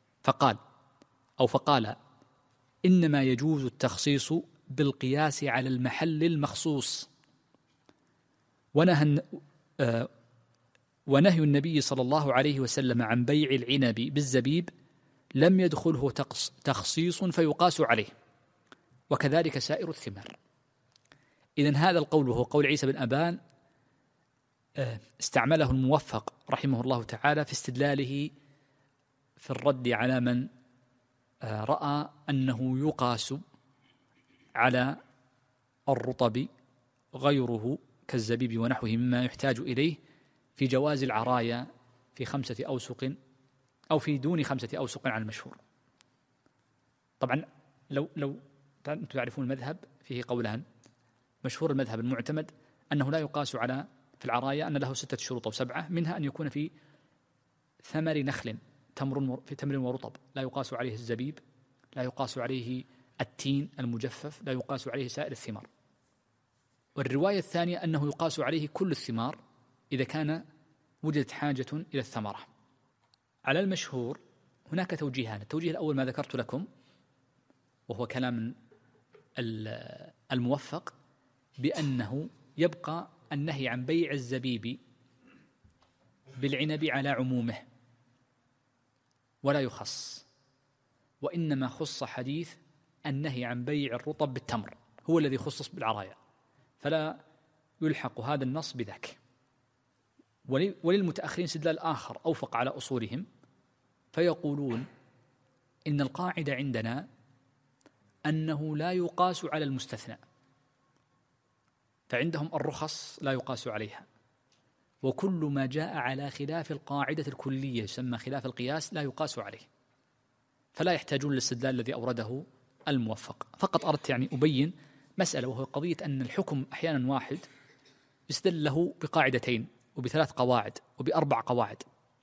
فقال إنما يجوز التخصيص بالقياس على المحل المخصوص، ونهي النبي صلى الله عليه وسلم عن بيع العنب بالزبيب لم يدخله تخصيص فيقاس عليه، وكذلك سائر الثمار. إذن هذا القول وهو قول عيسى بن أبان استعمله الموفق رحمه الله تعالى في استدلاله في الرد على من رأى أنه يقاس على الرطب غيره كالزبيب ونحوه مما يحتاج إليه في جواز العرايا في 5 أوسق أو في دون 5 أوسق على المشهور. طبعا لو تعرفون المذهب فيه قولان: مشهور المذهب المعتمد أنه لا يقاس على في العرايا، أن له 6 شروط أو 7، منها أن يكون في ثمر نخل في تمر ورطب، لا يقاس عليه الزبيب، لا يقاس عليه التين المجفف، لا يقاس عليه سائر الثمار. والرواية الثانية أنه يقاس عليه كل الثمار إذا كان وجدت حاجة إلى الثمرة. على المشهور هناك توجيهان: التوجيه الأول ما ذكرت لكم، وهو كلام الموفق، بأنه يبقى النهي عن بيع الزبيب بالعنب على عمومه ولا يخص، وإنما خص حديث النهي عن بيع الرطب بالتمر هو الذي خصص بالعرايا، فلا يلحق هذا النص بذاك. وللمتأخرين استدلال آخر أوفق على أصولهم، فيقولون إن القاعدة عندنا أنه لا يقاس على المستثنى، فعندهم الرخص لا يقاس عليها، وكل ما جاء على خلاف القاعدة الكلية يسمى خلاف القياس لا يقاس عليه، فلا يحتاجون للاستدلال الذي أورده الموفق. فقط أردت يعني أبين مسألة، وهو قضية أن الحكم أحيانا واحد يستدل له بقاعدتين وبثلاث قواعد وبأربع قواعد،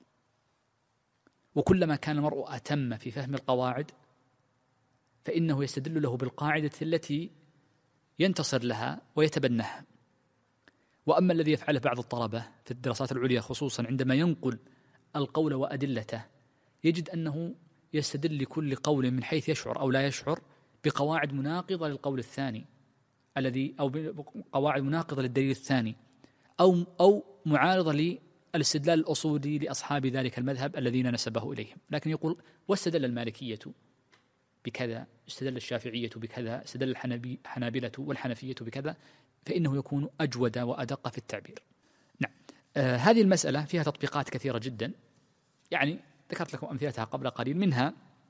وكلما كان المرء أتم في فهم القواعد فإنه يستدل له بالقاعدة التي ينتصر لها ويتبناها. وأما الذي يفعله بعض الطلبة في الدراسات العليا خصوصا عندما ينقل القول وأدلته، يجد أنه يستدل لكل قول من حيث يشعر أو لا يشعر بقواعد مناقضة للقول الثاني أو بقواعد مناقضة للدليل الثاني، أو معارضة للاستدلال الأصولي لأصحاب ذلك المذهب الذين نسبه إليهم. لكن يقول واستدل المالكية بكذا، استدل الشافعية بكذا، استدل الحنابلة والحنفية بكذا، فإنه يكون أجود وأدق في التعبير. نعم. هذه المسألة فيها تطبيقات كثيرة جدا، يعني ذكرت لكم أمثلتها قبل قليل، منها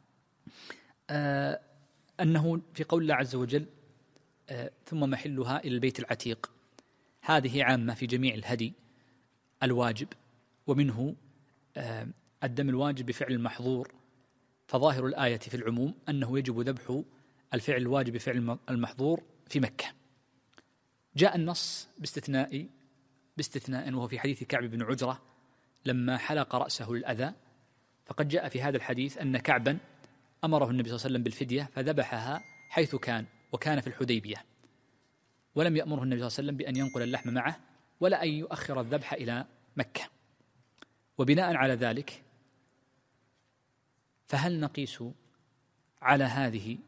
أنه في قول الله عز وجل ثم محلها إلى البيت العتيق، هذه عامة في جميع الهدي الواجب، ومنه الدم الواجب بفعل المحظور، فظاهر الآية في العموم أنه يجب ذبح الفعل الواجب بفعل المحظور في مكة. جاء النص باستثناء وهو في حديث كعب بن عجرة لما حلق رأسه للأذى، فقد جاء في هذا الحديث أن كعبا أمره النبي صلى الله عليه وسلم بالفدية فذبحها حيث كان، وكان في الحديبية، ولم يأمره النبي صلى الله عليه وسلم بأن ينقل اللحم معه ولا أن يؤخر الذبح إلى مكة. وبناء على ذلك فهل نقيس على هذه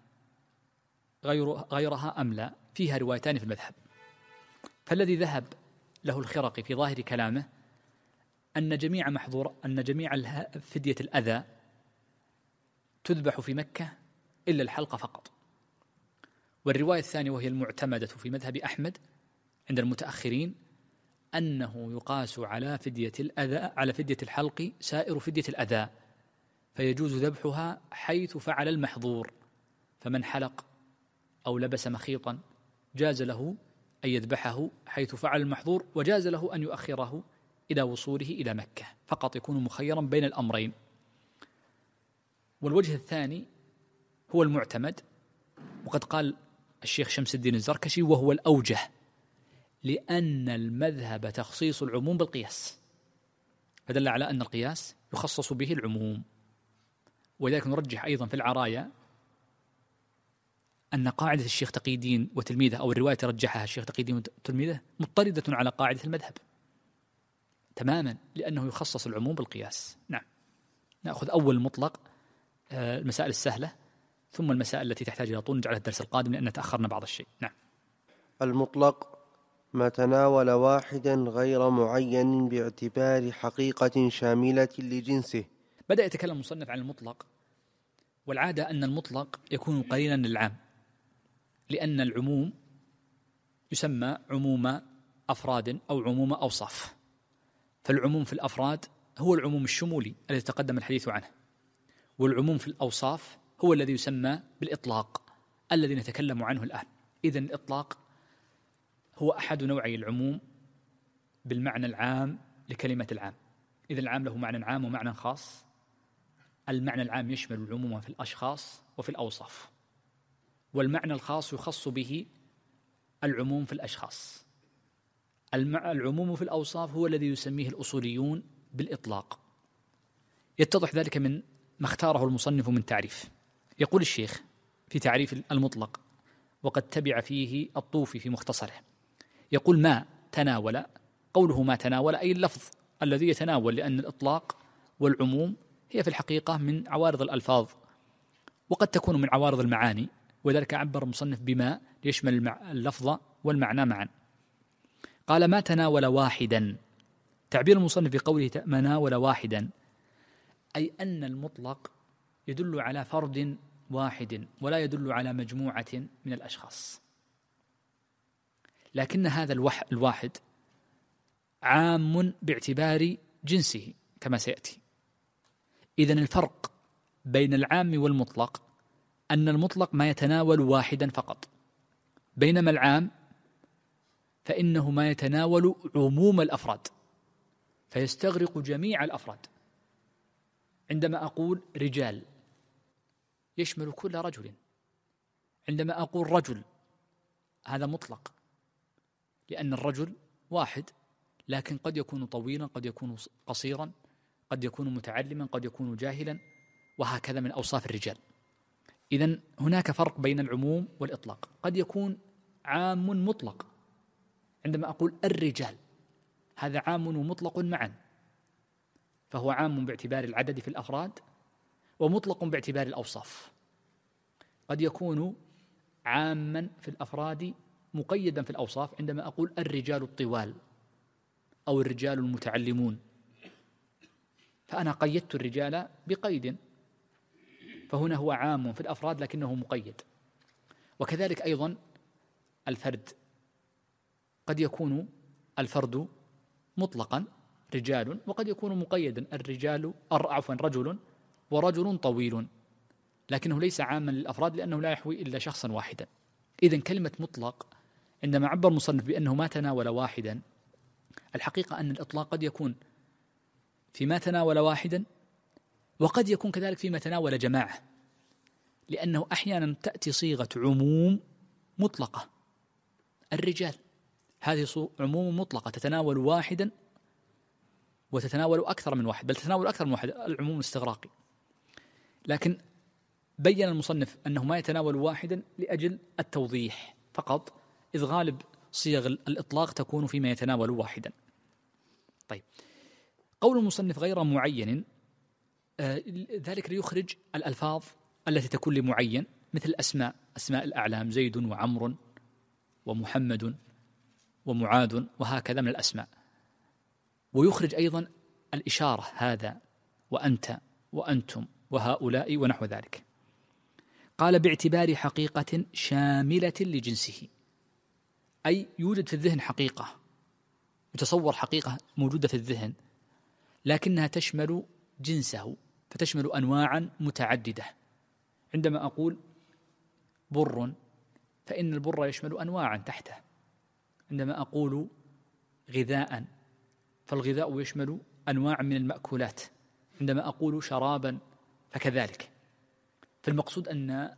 غيرها أم لا؟ فيها روايتان في المذهب. فالذي ذهب له الخرقي في ظاهر كلامه أن جميع فدية الأذى تذبح في مكة إلا الحلقة فقط. والرواية الثانية وهي المعتمدة في مذهب أحمد عند المتأخرين أنه يقاس على فدية الحلق سائر فدية الأذى، فيجوز ذبحها حيث فعل المحظور، فمن حلق أو لبس مخيطا جاز له أن يذبحه حيث فعل المحظور، وجاز له أن يؤخره إلى وصوله إلى مكة، فقط يكون مخيرا بين الأمرين. والوجه الثاني هو المعتمد، وقد قال الشيخ شمس الدين الزركشي وهو الأوجه، لأن المذهب تخصيص العموم بالقياس، فدل على أن القياس يخصص به العموم. ولذلك نرجح أيضا في العرايا أن قاعدة الشيخ تقي الدين وتلميذه، أو الرواية رجحها الشيخ تقي الدين وتلميذه، مضطردة على قاعدة المذهب تماما، لأنه يخصص العموم بالقياس. نعم. نأخذ أول المطلق، المسائل السهلة، ثم المسائل التي تحتاج إلى طول نجعلها الدرس القادم لأن تأخرنا بعض الشيء. نعم. المطلق ما تناول واحدا غير معين باعتبار حقيقة شاملة لجنسه. بدأ يتكلم المصنف عن المطلق، والعادة أن المطلق يكون قرينا للعام، لأن العموم يسمى عموم أفراد أو عموم أوصاف. فالعموم في الأفراد هو العموم الشمولي الذي تقدم الحديث عنه، والعموم في الأوصاف هو الذي يسمى بالإطلاق الذي نتكلم عنه الآن. إذن الإطلاق هو أحد نوعي العموم بالمعنى العام لكلمة العام. إذن العام له معنى عام ومعنى خاص. المعنى العام يشمل العموم في الأشخاص وفي الأوصاف، والمعنى الخاص يخص به العموم في الأشخاص. العموم في الأوصاف هو الذي يسميه الأصوليون بالإطلاق. يتضح ذلك من ما اختاره المصنف من تعريف. يقول الشيخ في تعريف المطلق، وقد تبع فيه الطوفي في مختصره، يقول ما تناول، قوله ما تناول أي اللفظ الذي يتناول، لأن الإطلاق والعموم هي في الحقيقة من عوارض الألفاظ، وقد تكون من عوارض المعاني، وذلك عبر المصنف بما يشمل اللفظ والمعنى معا. قال ما تناول واحدا. تعبير المصنف بقوله ما ناول واحدا أي أن المطلق يدل على فرد واحد ولا يدل على مجموعة من الأشخاص، لكن هذا الواحد عام باعتبار جنسه كما سيأتي. إذن الفرق بين العام والمطلق أن المطلق ما يتناول واحدا فقط، بينما العام فإنه ما يتناول عموم الأفراد فيستغرق جميع الأفراد. عندما أقول رجال يشمل كل رجل، عندما أقول رجل هذا مطلق لأن الرجل واحد، لكن قد يكون طويلا، قد يكون قصيرا، قد يكون متعلما، قد يكون جاهلا، وهكذا من أوصاف الرجال. إذن هناك فرق بين العموم والإطلاق. قد يكون عام مطلق عندما أقول الرجال، هذا عام ومطلق معا، فهو عام باعتبار العدد في الأفراد ومطلق باعتبار الأوصاف. قد يكون عاما في الأفراد مقيدا في الأوصاف عندما أقول الرجال الطوال أو الرجال المتعلمون، فأنا قيدت الرجال بقيد، فهنا هو عام في الأفراد لكنه مقيد. وكذلك أيضا الفرد، قد يكون الفرد مطلقا رجال وقد يكون مقيدا رجل ورجل طويل، لكنه ليس عاما للأفراد لأنه لا يحوي إلا شخصا واحدا. إذن كلمة مطلق عندما عبر المصنف بأنه ما تناول واحدا، الحقيقة أن الإطلاق قد يكون فيما تناول واحدا وقد يكون كذلك فيما تناول جماعة، لأنه أحيانا تأتي صيغة عموم مطلقة. الرجال هذه عموم مطلقة تتناول واحدا وتتناول أكثر من واحد، بل تتناول أكثر من واحد، العموم الاستغراقي. لكن بيّن المصنف أنه ما يتناول واحدا لأجل التوضيح فقط، إذ غالب صيغ الإطلاق تكون فيما يتناول واحدا. طيب، قول المصنف غير معين ذلك ليخرج الألفاظ التي تكون لمعين، مثل أسماء الأعلام زيد وعمر ومحمد ومعاذ وهكذا من الأسماء، ويخرج أيضا الإشارة هذا وأنت وأنتم وهؤلاء ونحو ذلك. قال باعتبار حقيقة شاملة لجنسه، أي يوجد في الذهن حقيقة، يتصور حقيقة موجودة في الذهن لكنها تشمل جنسه، فتشمل أنواعا متعددة. عندما أقول بر فإن البر يشمل أنواعا تحته. عندما أقول غذاء فالغذاء يشمل أنواع من المأكولات. عندما أقول شرابا فكذلك. فالمقصود أن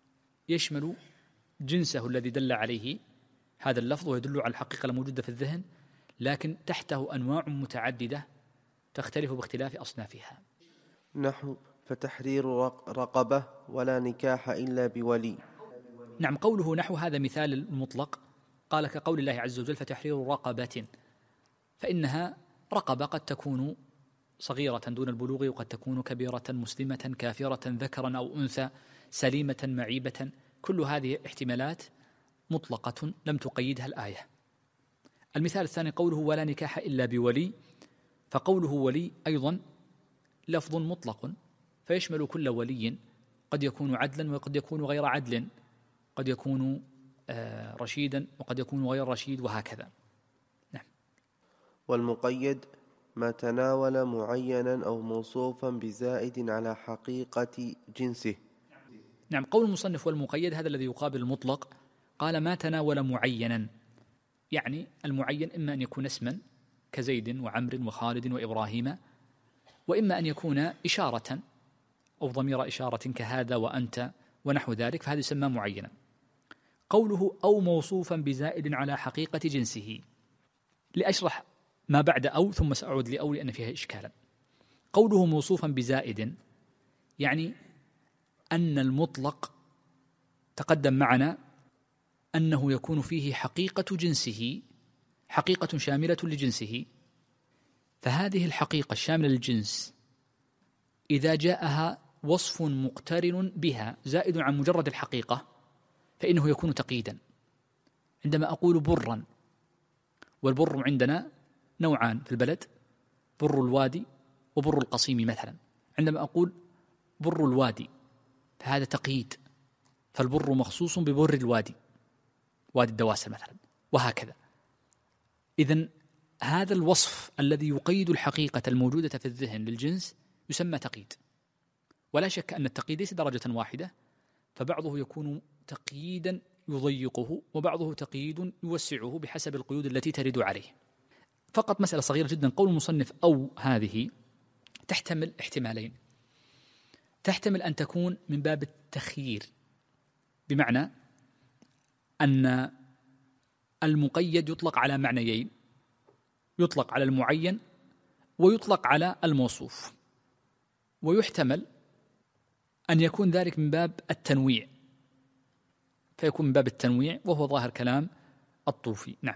يشمل جنسه الذي دل عليه هذا اللفظ ويدل على الحقيقة الموجودة في الذهن، لكن تحته أنواع متعددة تختلف باختلاف أصنافها. نحو فتحرير رقبة ولا نكاح إلا بولي. نعم، قوله نحو هذا مثال المطلق، قال كقول الله عز وجل فتحرير رقبة، فإنها رقبة قد تكون صغيرة دون البلوغ وقد تكون كبيرة مسلمة كافرة ذكرا أو أنثى سليمة معيبة، كل هذه احتمالات مطلقة لم تقيدها الآية. المثال الثاني قوله ولا نكاح إلا بولي، فقوله ولي أيضا لفظ مطلق فيشمل كل ولي، قد يكون عدلا وقد يكون غير عدل، قد يكون رشيدا وقد يكون غير رشيد وهكذا. نعم. والمقيد ما تناول معينا أو موصوفا بزائد على حقيقة جنسه. نعم، قول المصنف والمقيد هذا الذي يقابل المطلق. قال ما تناول معينا، يعني المعين إما أن يكون اسما كزيد وعمر وخالد وإبراهيم، وإما أن يكون إشارة أو ضمير إشارة كهذا وأنت ونحو ذلك، فهذا يسمى معينا. قوله أو موصوفا بزائد على حقيقة جنسه، لأشرح ما بعد أو ثم سأعود لأو لأن فيها إشكالا. قوله موصوفا بزائد يعني أن المطلق تقدم معنا أنه يكون فيه حقيقة جنسه، حقيقة شاملة لجنسه، فهذه الحقيقة الشاملة للجنس إذا جاءها وصف مقترن بها زائد عن مجرد الحقيقة فإنه يكون تقييدا. عندما أقول برا، والبر عندنا نوعان في البلد، بر الوادي وبر القصيم مثلا. عندما أقول بر الوادي فهذا تقييد، فالبر مخصوص ببر الوادي، وادي الدواسر مثلا، وهكذا. إذن هذا الوصف الذي يقيد الحقيقة الموجودة في الذهن للجنس يسمى تقييد. ولا شك أن التقييد ليس درجة واحدة، فبعضه يكون تقييدا يضيقه، وبعضه تقييد يوسعه بحسب القيود التي ترد عليه. فقط مسألة صغيرة جدا، قول المصنف أو هذه تحتمل احتمالين. تحتمل أن تكون من باب التخيير، بمعنى أن المقيد يطلق على معنيين، يطلق على المعين ويطلق على الموصوف، ويحتمل أن يكون ذلك من باب التنويع، فيكون من باب التنويع، وهو ظاهر كلام الطوفي. نعم.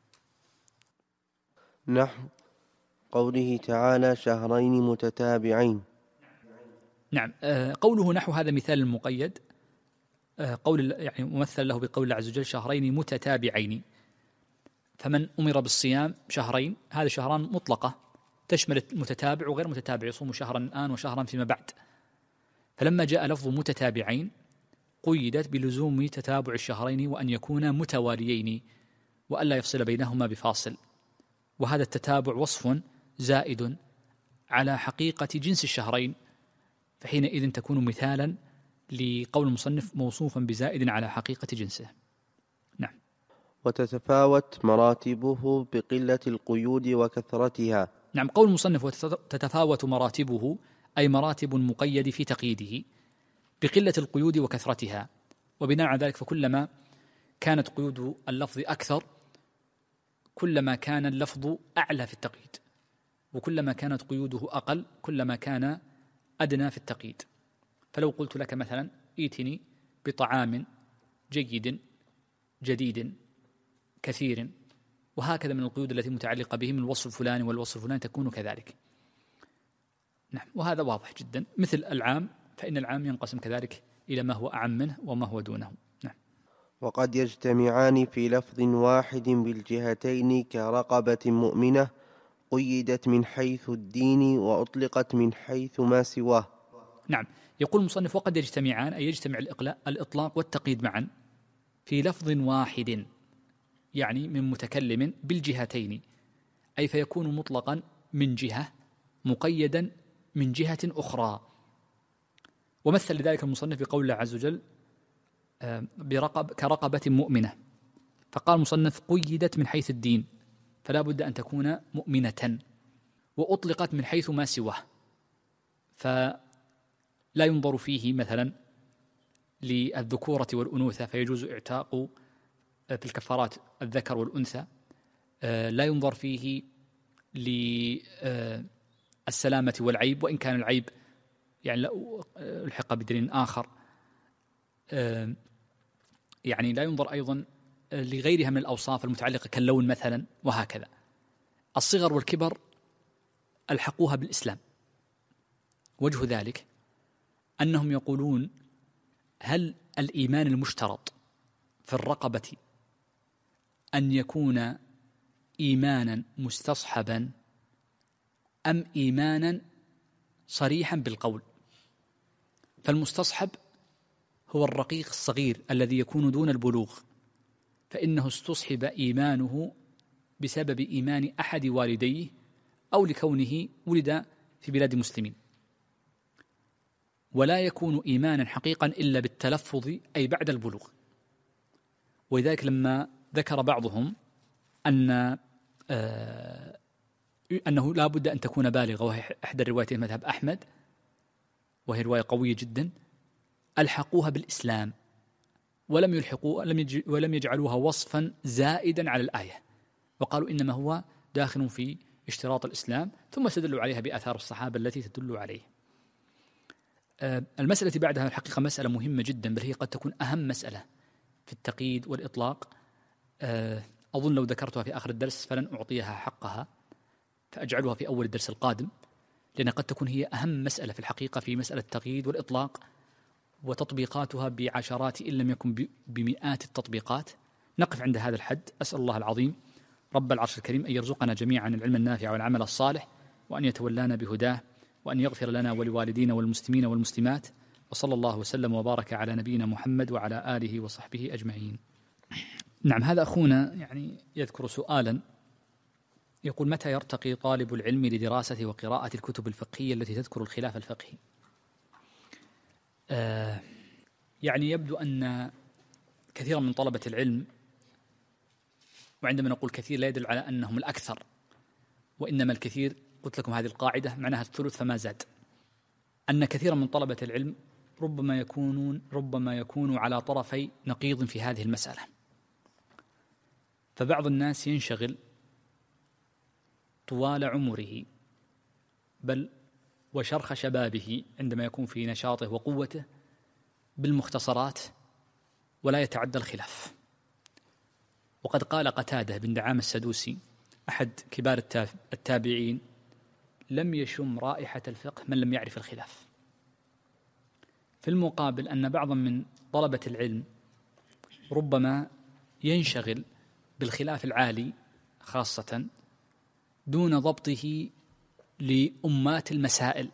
نحو قوله تعالى شهرين متتابعين. نعم. قوله نحو هذا مثال المقيد، قول يعني ممثل له بقول الله عز وجل شهرين متتابعين. فمن أمر بالصيام شهرين، هذه شهران مطلقة تشمل المتتابع وغير متتابع، يصوم شهرا الآن وشهرا فيما بعد. فلما جاء لفظ متتابعين قيدت بلزوم تتابع الشهرين وأن يكونا متواليين وألا يفصل بينهما بفاصل، وهذا التتابع وصف زائد على حقيقة جنس الشهرين، فحينئذ تكون مثالا لقول المصنف موصوفا بزائد على حقيقة جنسه. نعم. وتتفاوت مراتبه بقلة القيود وكثرتها. نعم. قول المصنف وتتفاوت مراتبه أي مراتب المقيد في تقييده بقلة القيود وكثرتها، وبناء على ذلك فكلما كانت قيود اللفظ أكثر كلما كان اللفظ أعلى في التقييد، وكلما كانت قيوده أقل كلما كان أدنى في التقييد. فلو قلت لك مثلا ائتني بطعام جيد جديد كثير، وهكذا من القيود التي متعلقة به من الوصف الفلاني والوصف الفلاني تكون كذلك. نعم. وهذا واضح جدا. مثل العام، فإن العام ينقسم كذلك إلى ما هو أعم منه وما هو دونه. نعم. وقد يجتمعان في لفظ واحد بالجهتين كرقبة مؤمنة قيدت من حيث الدين وأطلقت من حيث ما سواه. نعم. يقول المصنف وقد يجتمعان أي يجتمع الإطلاق والتقييد معا في لفظ واحد، يعني من متكلم بالجهتين، أي فيكون مطلقا من جهة مقيدا من جهة أخرى. ومثل لذلك المصنف بقول الله عز وجل كرقبة مؤمنة، فقال المصنف قيدت من حيث الدين، فلا بد أن تكون مؤمنة، وأطلقت من حيث ما سواه، فلا ينظر فيه مثلا للذكورة والأنوثة فيجوز اعتاق في الكفارات الذكر والأنثى، لا ينظر فيه للسلامة والعيب وإن كان العيب يعني لا الحق بدليل آخر، يعني لا ينظر أيضا لغيرها من الأوصاف المتعلقة كاللون مثلا، وهكذا. الصغر والكبر ألحقوها بالإسلام. وجه ذلك أنهم يقولون هل الإيمان المشترط في الرقبة أن يكون إيمانا مستصحبا أم إيمانا صريحا بالقول؟ فالمستصحب هو الرقيق الصغير الذي يكون دون البلوغ، فإنه استصحب إيمانه بسبب إيمان أحد والديه أو لكونه ولد في بلاد مسلمين، ولا يكون إيمانا حقيقا إلا بالتلفظ أي بعد البلوغ. ولذلك لما ذكر بعضهم أنه لا بد أن تكون بالغة، وهي إحدى الروايتين مذهب أحمد وهي رواية قوية جدا، ألحقوها بالإسلام ولم يجعلوها وصفا زائدا على الآية، وقالوا إنما هو داخل في اشتراط الإسلام، ثم استدلوا عليها بآثار الصحابة التي تدل عليه. المسألة بعدها الحقيقة مسألة مهمة جدا، بل هي قد تكون أهم مسألة في التقييد والإطلاق. أظن لو ذكرتها في آخر الدرس فلن أعطيها حقها، فأجعلها في أول الدرس القادم، لأن قد تكون هي أهم مسألة في الحقيقة في مسألة التقييد والإطلاق، وتطبيقاتها بعشرات إن لم يكن بمئات التطبيقات. نقف عند هذا الحد. أسأل الله العظيم رب العرش الكريم أن يرزقنا جميعا العلم النافع والعمل الصالح، وأن يتولانا بهداه، وأن يغفر لنا ولوالدينا والمسلمين والمسلمات. وصلى الله وسلم وبارك على نبينا محمد وعلى آله وصحبه أجمعين. نعم، هذا أخونا يعني يذكر سؤالا يقول: متى يرتقي طالب العلم لدراسة وقراءة الكتب الفقهية التي تذكر الخلاف الفقهي؟ يعني يبدو أن كثيرا من طلبة العلم، وعندما نقول كثير لا يدل على أنهم الأكثر، وإنما الكثير، قلت لكم هذه القاعدة معناها الثلث فما زاد، أن كثيرا من طلبة العلم ربما يكونوا على طرفي نقيض في هذه المسألة. فبعض الناس ينشغل طوال عمره بل وشرخ شبابه عندما يكون في نشاطه وقوته بالمختصرات ولا يتعدى الخلاف. وقد قال قتادة بن دعامة السدوسي أحد كبار التابعين: لم يشم رائحة الفقه من لم يعرف الخلاف. في المقابل أن بعضا من طلبة العلم ربما ينشغل بالخلاف العالي خاصة دون ضبطه لأمات المسائل،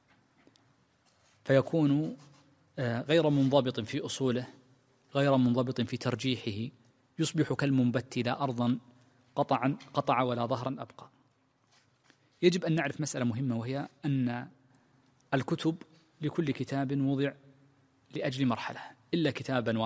فيكون غير منضبط في أصوله، غير منضبط في ترجيحه، يصبح كالمنبت لا أرضا قطع ولا ظهرا أبقى. يجب أن نعرف مسألة مهمة، وهي أن الكتب لكل كتاب وضع لأجل مرحلة، إلا كتابا